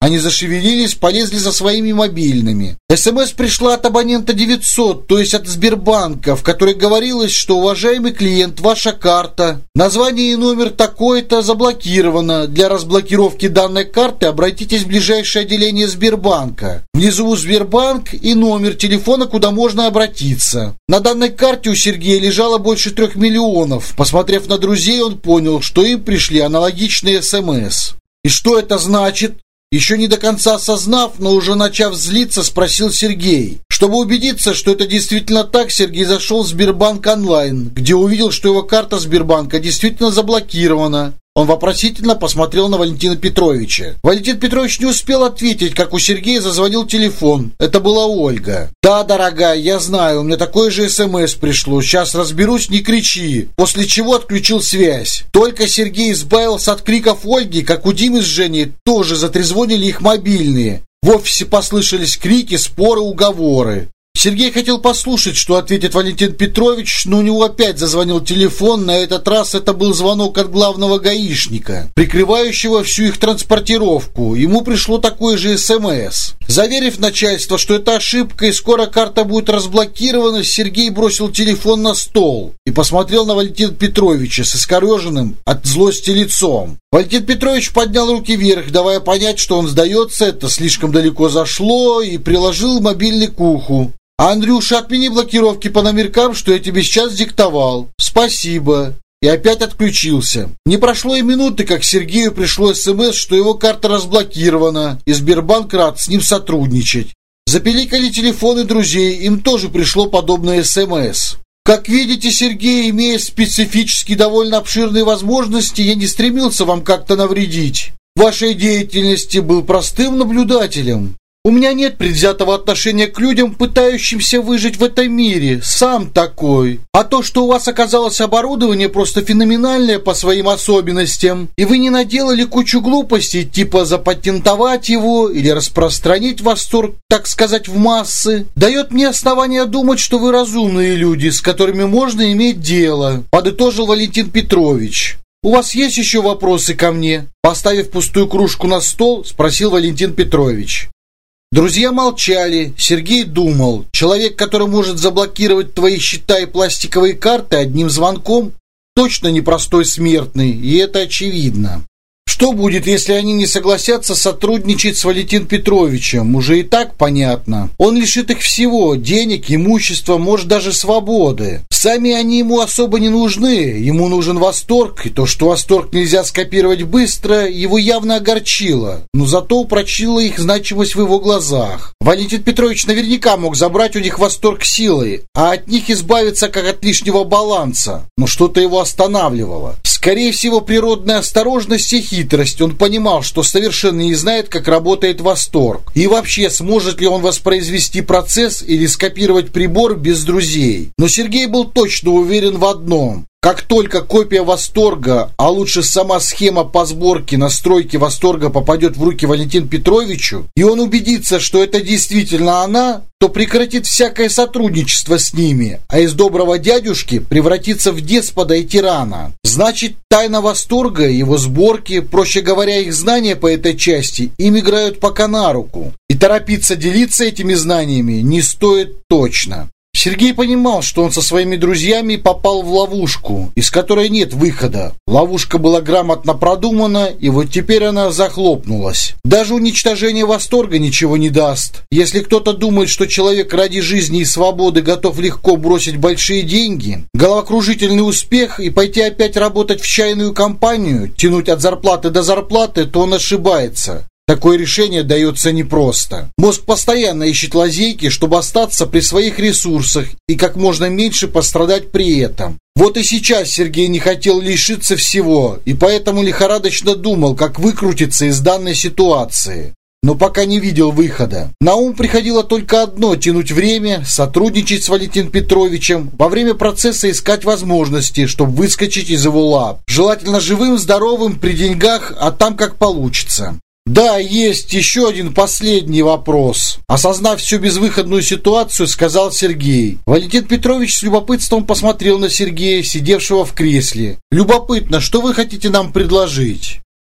Они зашевелились, полезли за своими мобильными. СМС пришла от абонента девятьсот, то есть от Сбербанка, в которой говорилось, что уважаемый клиент, ваша карта, название и номер такой-то заблокировано. Для разблокировки данной карты обратитесь в ближайшее отделение Сбербанка. Внизу Сбербанк и номер телефона, куда можно обратиться. На данной карте у Сергея лежало больше трех миллионов. Посмотрев на друзей, он понял, что им пришли аналогичные СМС. И что это значит? Еще не до конца осознав, но уже начав злиться, спросил Сергей. Чтобы убедиться, что это действительно так, Сергей зашел в Сбербанк онлайн, где увидел, что его карта Сбербанка действительно заблокирована. Он вопросительно посмотрел на Валентина Петровича. Валентин Петрович не успел ответить, как у Сергея зазвонил телефон. Это была Ольга. «Да, дорогая, я знаю, у меня такое же СМС пришло. Сейчас разберусь, не кричи». После чего отключил связь. Только Сергей избавился от криков Ольги, как у Димы с Женей тоже затрезвонили их мобильные. В офисе послышались крики, споры, уговоры. Сергей хотел послушать, что ответит Валентин Петрович, но у него опять зазвонил телефон. На этот раз это был звонок от главного гаишника, прикрывающего всю их транспортировку. Ему пришло такое же СМС. Заверив начальство, что это ошибка и скоро карта будет разблокирована, Сергей бросил телефон на стол и посмотрел на Валентина Петровича с искореженным от злости лицом. Валентин Петрович поднял руки вверх, давая понять, что он сдается, это слишком далеко зашло, и приложил мобильный к уху. «Андрюша, отмени блокировки по номеркам, что я тебе сейчас диктовал». «Спасибо». И опять отключился. Не прошло и минуты, как Сергею пришло СМС, что его карта разблокирована, и Сбербанк рад с ним сотрудничать. Запиликали телефоны друзей, им тоже пришло подобное СМС. Как видите, Сергей, имея специфически довольно обширные возможности, я не стремился вам как-то навредить. В вашей деятельности был простым наблюдателем. У меня нет предвзятого отношения к людям, пытающимся выжить в этом мире. Сам такой. А то, что у вас оказалось оборудование просто феноменальное по своим особенностям, и вы не наделали кучу глупостей, типа запатентовать его или распространить восторг, так сказать, в массы, дает мне основание думать, что вы разумные люди, с которыми можно иметь дело, подытожил Валентин Петрович. «У вас есть еще вопросы ко мне?» Поставив пустую кружку на стол, спросил Валентин Петрович. Друзья молчали. Сергей думал, человек, который может заблокировать твои счета и пластиковые карты одним звонком, точно непростой смертный, и это очевидно. Что будет, если они не согласятся сотрудничать с Валентином Петровичем? Уже и так понятно. Он лишит их всего: денег, имущества, может, даже свободы. Сами они ему особо не нужны. Ему нужен восторг, и то, что восторг нельзя скопировать быстро, его явно огорчило, но зато упрочило их значимость в его глазах. Валентин Петрович наверняка мог забрать у них восторг силой, а от них избавиться как от лишнего баланса, но что-то его останавливало. Скорее всего, природная осторожность и хитрость. Он понимал, что совершенно не знает, как работает восторг. И вообще, сможет ли он воспроизвести процесс или скопировать прибор без друзей. Но Сергей был точно уверен в одном. Как только копия восторга, а лучше сама схема по сборке, настройки восторга попадет в руки Валентину Петровичу, и он убедится, что это действительно она, то прекратит всякое сотрудничество с ними, а из доброго дядюшки превратится в деспота и тирана. Значит, тайна восторга, его сборки, проще говоря, их знания по этой части, им играют пока на руку. И торопиться делиться этими знаниями не стоит точно. Сергей понимал, что он со своими друзьями попал в ловушку, из которой нет выхода. Ловушка была грамотно продумана, и вот теперь она захлопнулась. Даже уничтожение восторга ничего не даст. Если кто-то думает, что человек ради жизни и свободы готов легко бросить большие деньги, головокружительный успех и пойти опять работать в чайную компанию, тянуть от зарплаты до зарплаты, то он ошибается. Такое решение дается непросто. Мозг постоянно ищет лазейки, чтобы остаться при своих ресурсах и как можно меньше пострадать при этом. Вот и сейчас Сергей не хотел лишиться всего, и поэтому лихорадочно думал, как выкрутиться из данной ситуации. Но пока не видел выхода. На ум приходило только одно: тянуть время, сотрудничать с Валентином Петровичем, во время процесса искать возможности, чтобы выскочить из его лап. Желательно живым, здоровым, при деньгах, а там как получится. Да, есть еще один последний вопрос. Осознав всю безвыходную ситуацию, сказал Сергей. Валентин Петрович с любопытством посмотрел на Сергея, сидевшего в кресле. Любопытно, что вы хотите нам предложить?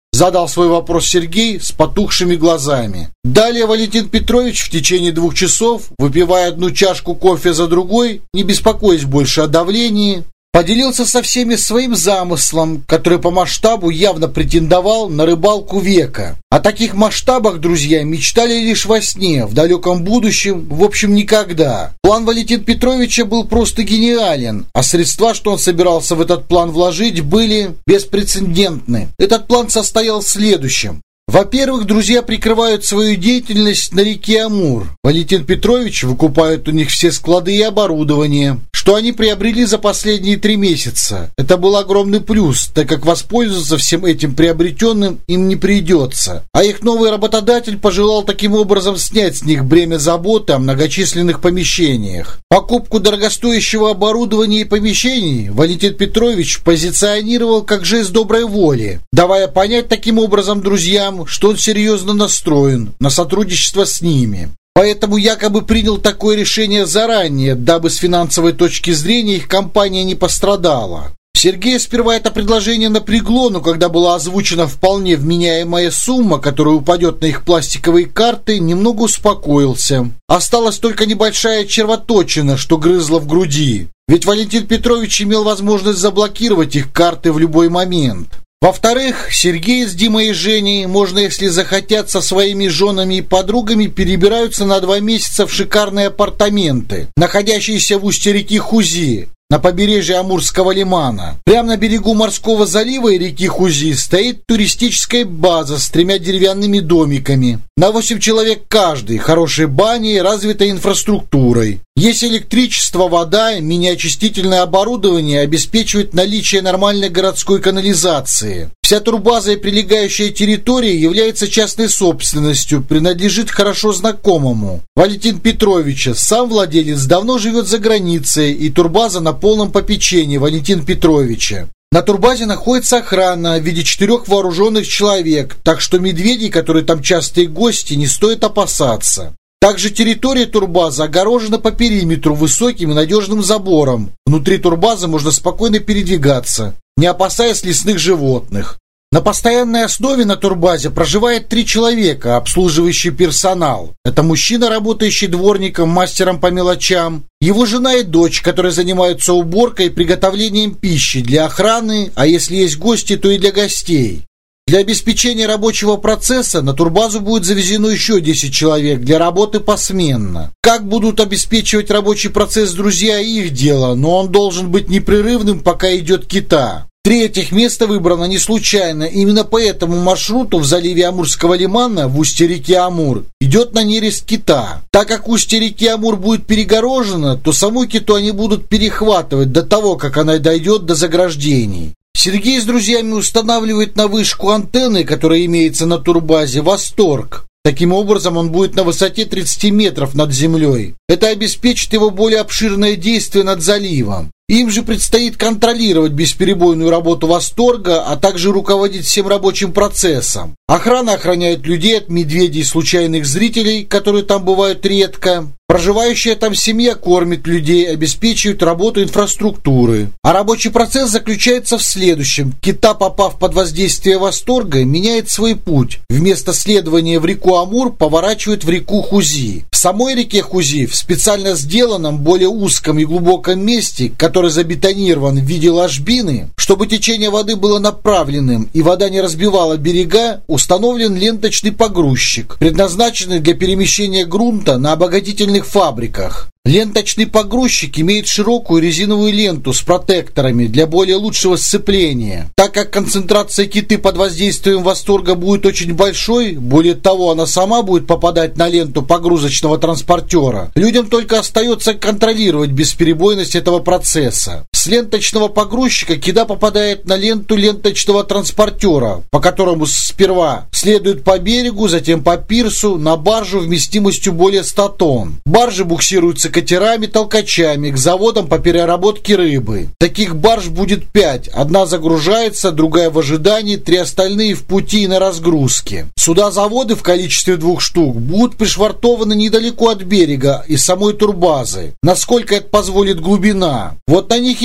Задал свой вопрос Сергей с потухшими глазами. Далее Валентин Петрович в течение двух часов, выпивая одну чашку кофе за другой, не беспокоясь больше о давлении, поделился со всеми своим замыслом, который по масштабу явно претендовал на рыбалку века. О таких масштабах друзья мечтали лишь во сне, в далеком будущем, в общем, никогда. План Валентина Петровича был просто гениален, а средства, что он собирался в этот план вложить, были беспрецедентны. Этот план состоял в следующем. Во-первых, друзья прикрывают свою деятельность на реке Амур. Валентин Петрович выкупает у них все склады и оборудование, что они приобрели за последние три месяца. Это был огромный плюс, так как воспользоваться всем этим приобретенным им не придется. А их новый работодатель пожелал таким образом снять с них бремя заботы о многочисленных помещениях. Покупку дорогостоящего оборудования и помещений Валентин Петрович позиционировал как жест доброй воли, давая понять таким образом друзьям, что он серьезно настроен на сотрудничество с ними. Поэтому якобы принял такое решение заранее, дабы с финансовой точки зрения их компания не пострадала. Сергея сперва это предложение напрягло, но когда была озвучена вполне вменяемая сумма, которая упадет на их пластиковые карты, немного успокоился. Осталась только небольшая червоточина, что грызла в груди. Ведь Валентин Петрович имел возможность заблокировать их карты в любой момент. Во-вторых, Сергей с Димой и Женей, можно, если захотят, со своими женами и подругами перебираются на два месяца в шикарные апартаменты, находящиеся в устье реки Хузи, на побережье Амурского лимана. Прямо на берегу морского залива и реки Хузи стоит туристическая база с тремя деревянными домиками. На восемь человек каждый, хорошей баней и развитой инфраструктурой. Есть электричество, вода, мини-очистительное оборудование обеспечивает наличие нормальной городской канализации. Вся турбаза и прилегающая территория является частной собственностью, принадлежит хорошо знакомому Валентину Петровичу. Сам владелец давно живет за границей, и турбаза на полном попечении Валентина Петровича. На турбазе находится охрана в виде четырех вооруженных человек, так что медведей, которые там частые гости, не стоит опасаться. Также территория турбазы огорожена по периметру высоким и надежным забором. Внутри турбазы можно спокойно передвигаться, не опасаясь лесных животных. На постоянной основе на турбазе проживает три человека, обслуживающий персонал. Это мужчина, работающий дворником, мастером по мелочам, его жена и дочь, которые занимаются уборкой и приготовлением пищи для охраны, а если есть гости, то и для гостей. Для обеспечения рабочего процесса на турбазу будет завезено еще десять человек для работы посменно. Как будут обеспечивать рабочий процесс друзья, их дело, но он должен быть непрерывным, пока идет кита. В-третьих, место выбрано не случайно. Именно по этому маршруту в заливе Амурского лимана в устье реки Амур идет на нерест кита. Так как устье реки Амур будет перегорожено, то саму киту они будут перехватывать до того, как она дойдет до заграждений. Сергей с друзьями устанавливает на вышку антенны, которая имеется на турбазе, «Восторг». Таким образом, он будет на высоте тридцати метров над землей. Это обеспечит его более обширное действие над заливом. Им же предстоит контролировать бесперебойную работу «Восторга», а также руководить всем рабочим процессом. Охрана охраняет людей от медведей и случайных зрителей, которые там бывают редко. Проживающая там семья кормит людей, обеспечивает работу инфраструктуры. А рабочий процесс заключается в следующем. Кита, попав под воздействие «Восторга», меняет свой путь. Вместо следования в реку Амур поворачивает в реку Хузи. В самой реке Хузи, в специально сделанном, более узком и глубоком месте, который забетонирован в виде ложбины, чтобы течение воды было направленным и вода не разбивала берега, установлен ленточный погрузчик, предназначенный для перемещения грунта на обогатительных фабриках. Ленточный погрузчик имеет широкую резиновую ленту с протекторами для более лучшего сцепления. Так как концентрация киты под воздействием «Восторга» будет очень большой, более того, она сама будет попадать на ленту погрузочного транспортера, людям только остается контролировать бесперебойность этого процесса. С ленточного погрузчика кита попадает на ленту ленточного транспортера, по которому сперва следует по берегу, затем по пирсу, на баржу вместимостью более ста тонн. Баржи буксируются катерами-толкачами к заводам по переработке рыбы. Таких барж будет пять. Одна загружается, другая в ожидании, три остальные в пути и на разгрузке. Суда-заводы в количестве двух штук будут пришвартованы недалеко от берега и самой турбазы, насколько это позволит глубина. Вот на них и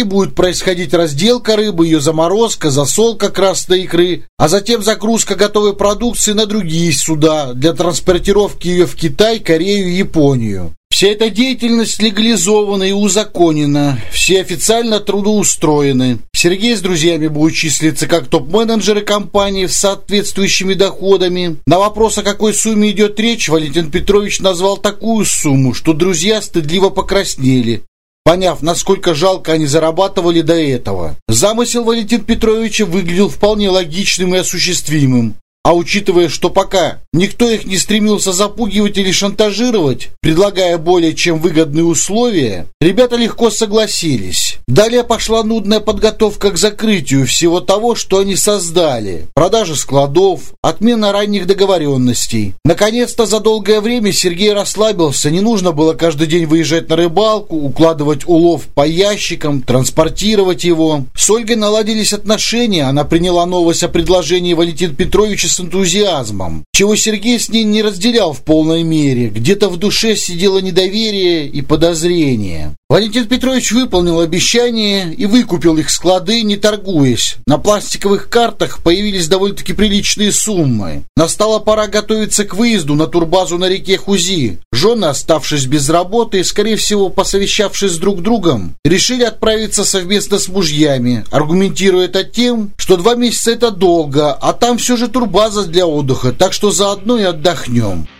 пути будет происходить разделка рыбы, ее заморозка, засолка красной икры, а затем загрузка готовой продукции на другие суда для транспортировки ее в Китай, Корею и Японию. Вся эта деятельность легализована и узаконена, все официально трудоустроены. Сергей с друзьями будет числиться как топ-менеджеры компании с соответствующими доходами. На вопрос, о какой сумме идет речь, Валентин Петрович назвал такую сумму, что друзья стыдливо покраснели, поняв, насколько жалко они зарабатывали до этого. Замысел Валентина Петровича выглядел вполне логичным и осуществимым. А учитывая, что пока никто их не стремился запугивать или шантажировать, предлагая более чем выгодные условия, ребята легко согласились. Далее пошла нудная подготовка к закрытию всего того, что они создали. Продажа складов, отмена ранних договоренностей. Наконец-то за долгое время Сергей расслабился, не нужно было каждый день выезжать на рыбалку, укладывать улов по ящикам, транспортировать его. С Ольгой наладились отношения, она приняла новость о предложении Валентина Петровича с энтузиазмом, чего Сергей с ней не разделял в полной мере. Где-то в душе сидело недоверие и подозрение. Валентин Петрович выполнил обещание и выкупил их склады, не торгуясь. На пластиковых картах появились довольно-таки приличные суммы. Настала пора готовиться к выезду на турбазу на реке Хузи. Жены, оставшись без работы и, скорее всего, посовещавшись с друг другом, решили отправиться совместно с мужьями, аргументируя это тем, что два месяца это долго, а там все же турбаза для отдыха, так что заодно и отдохнем.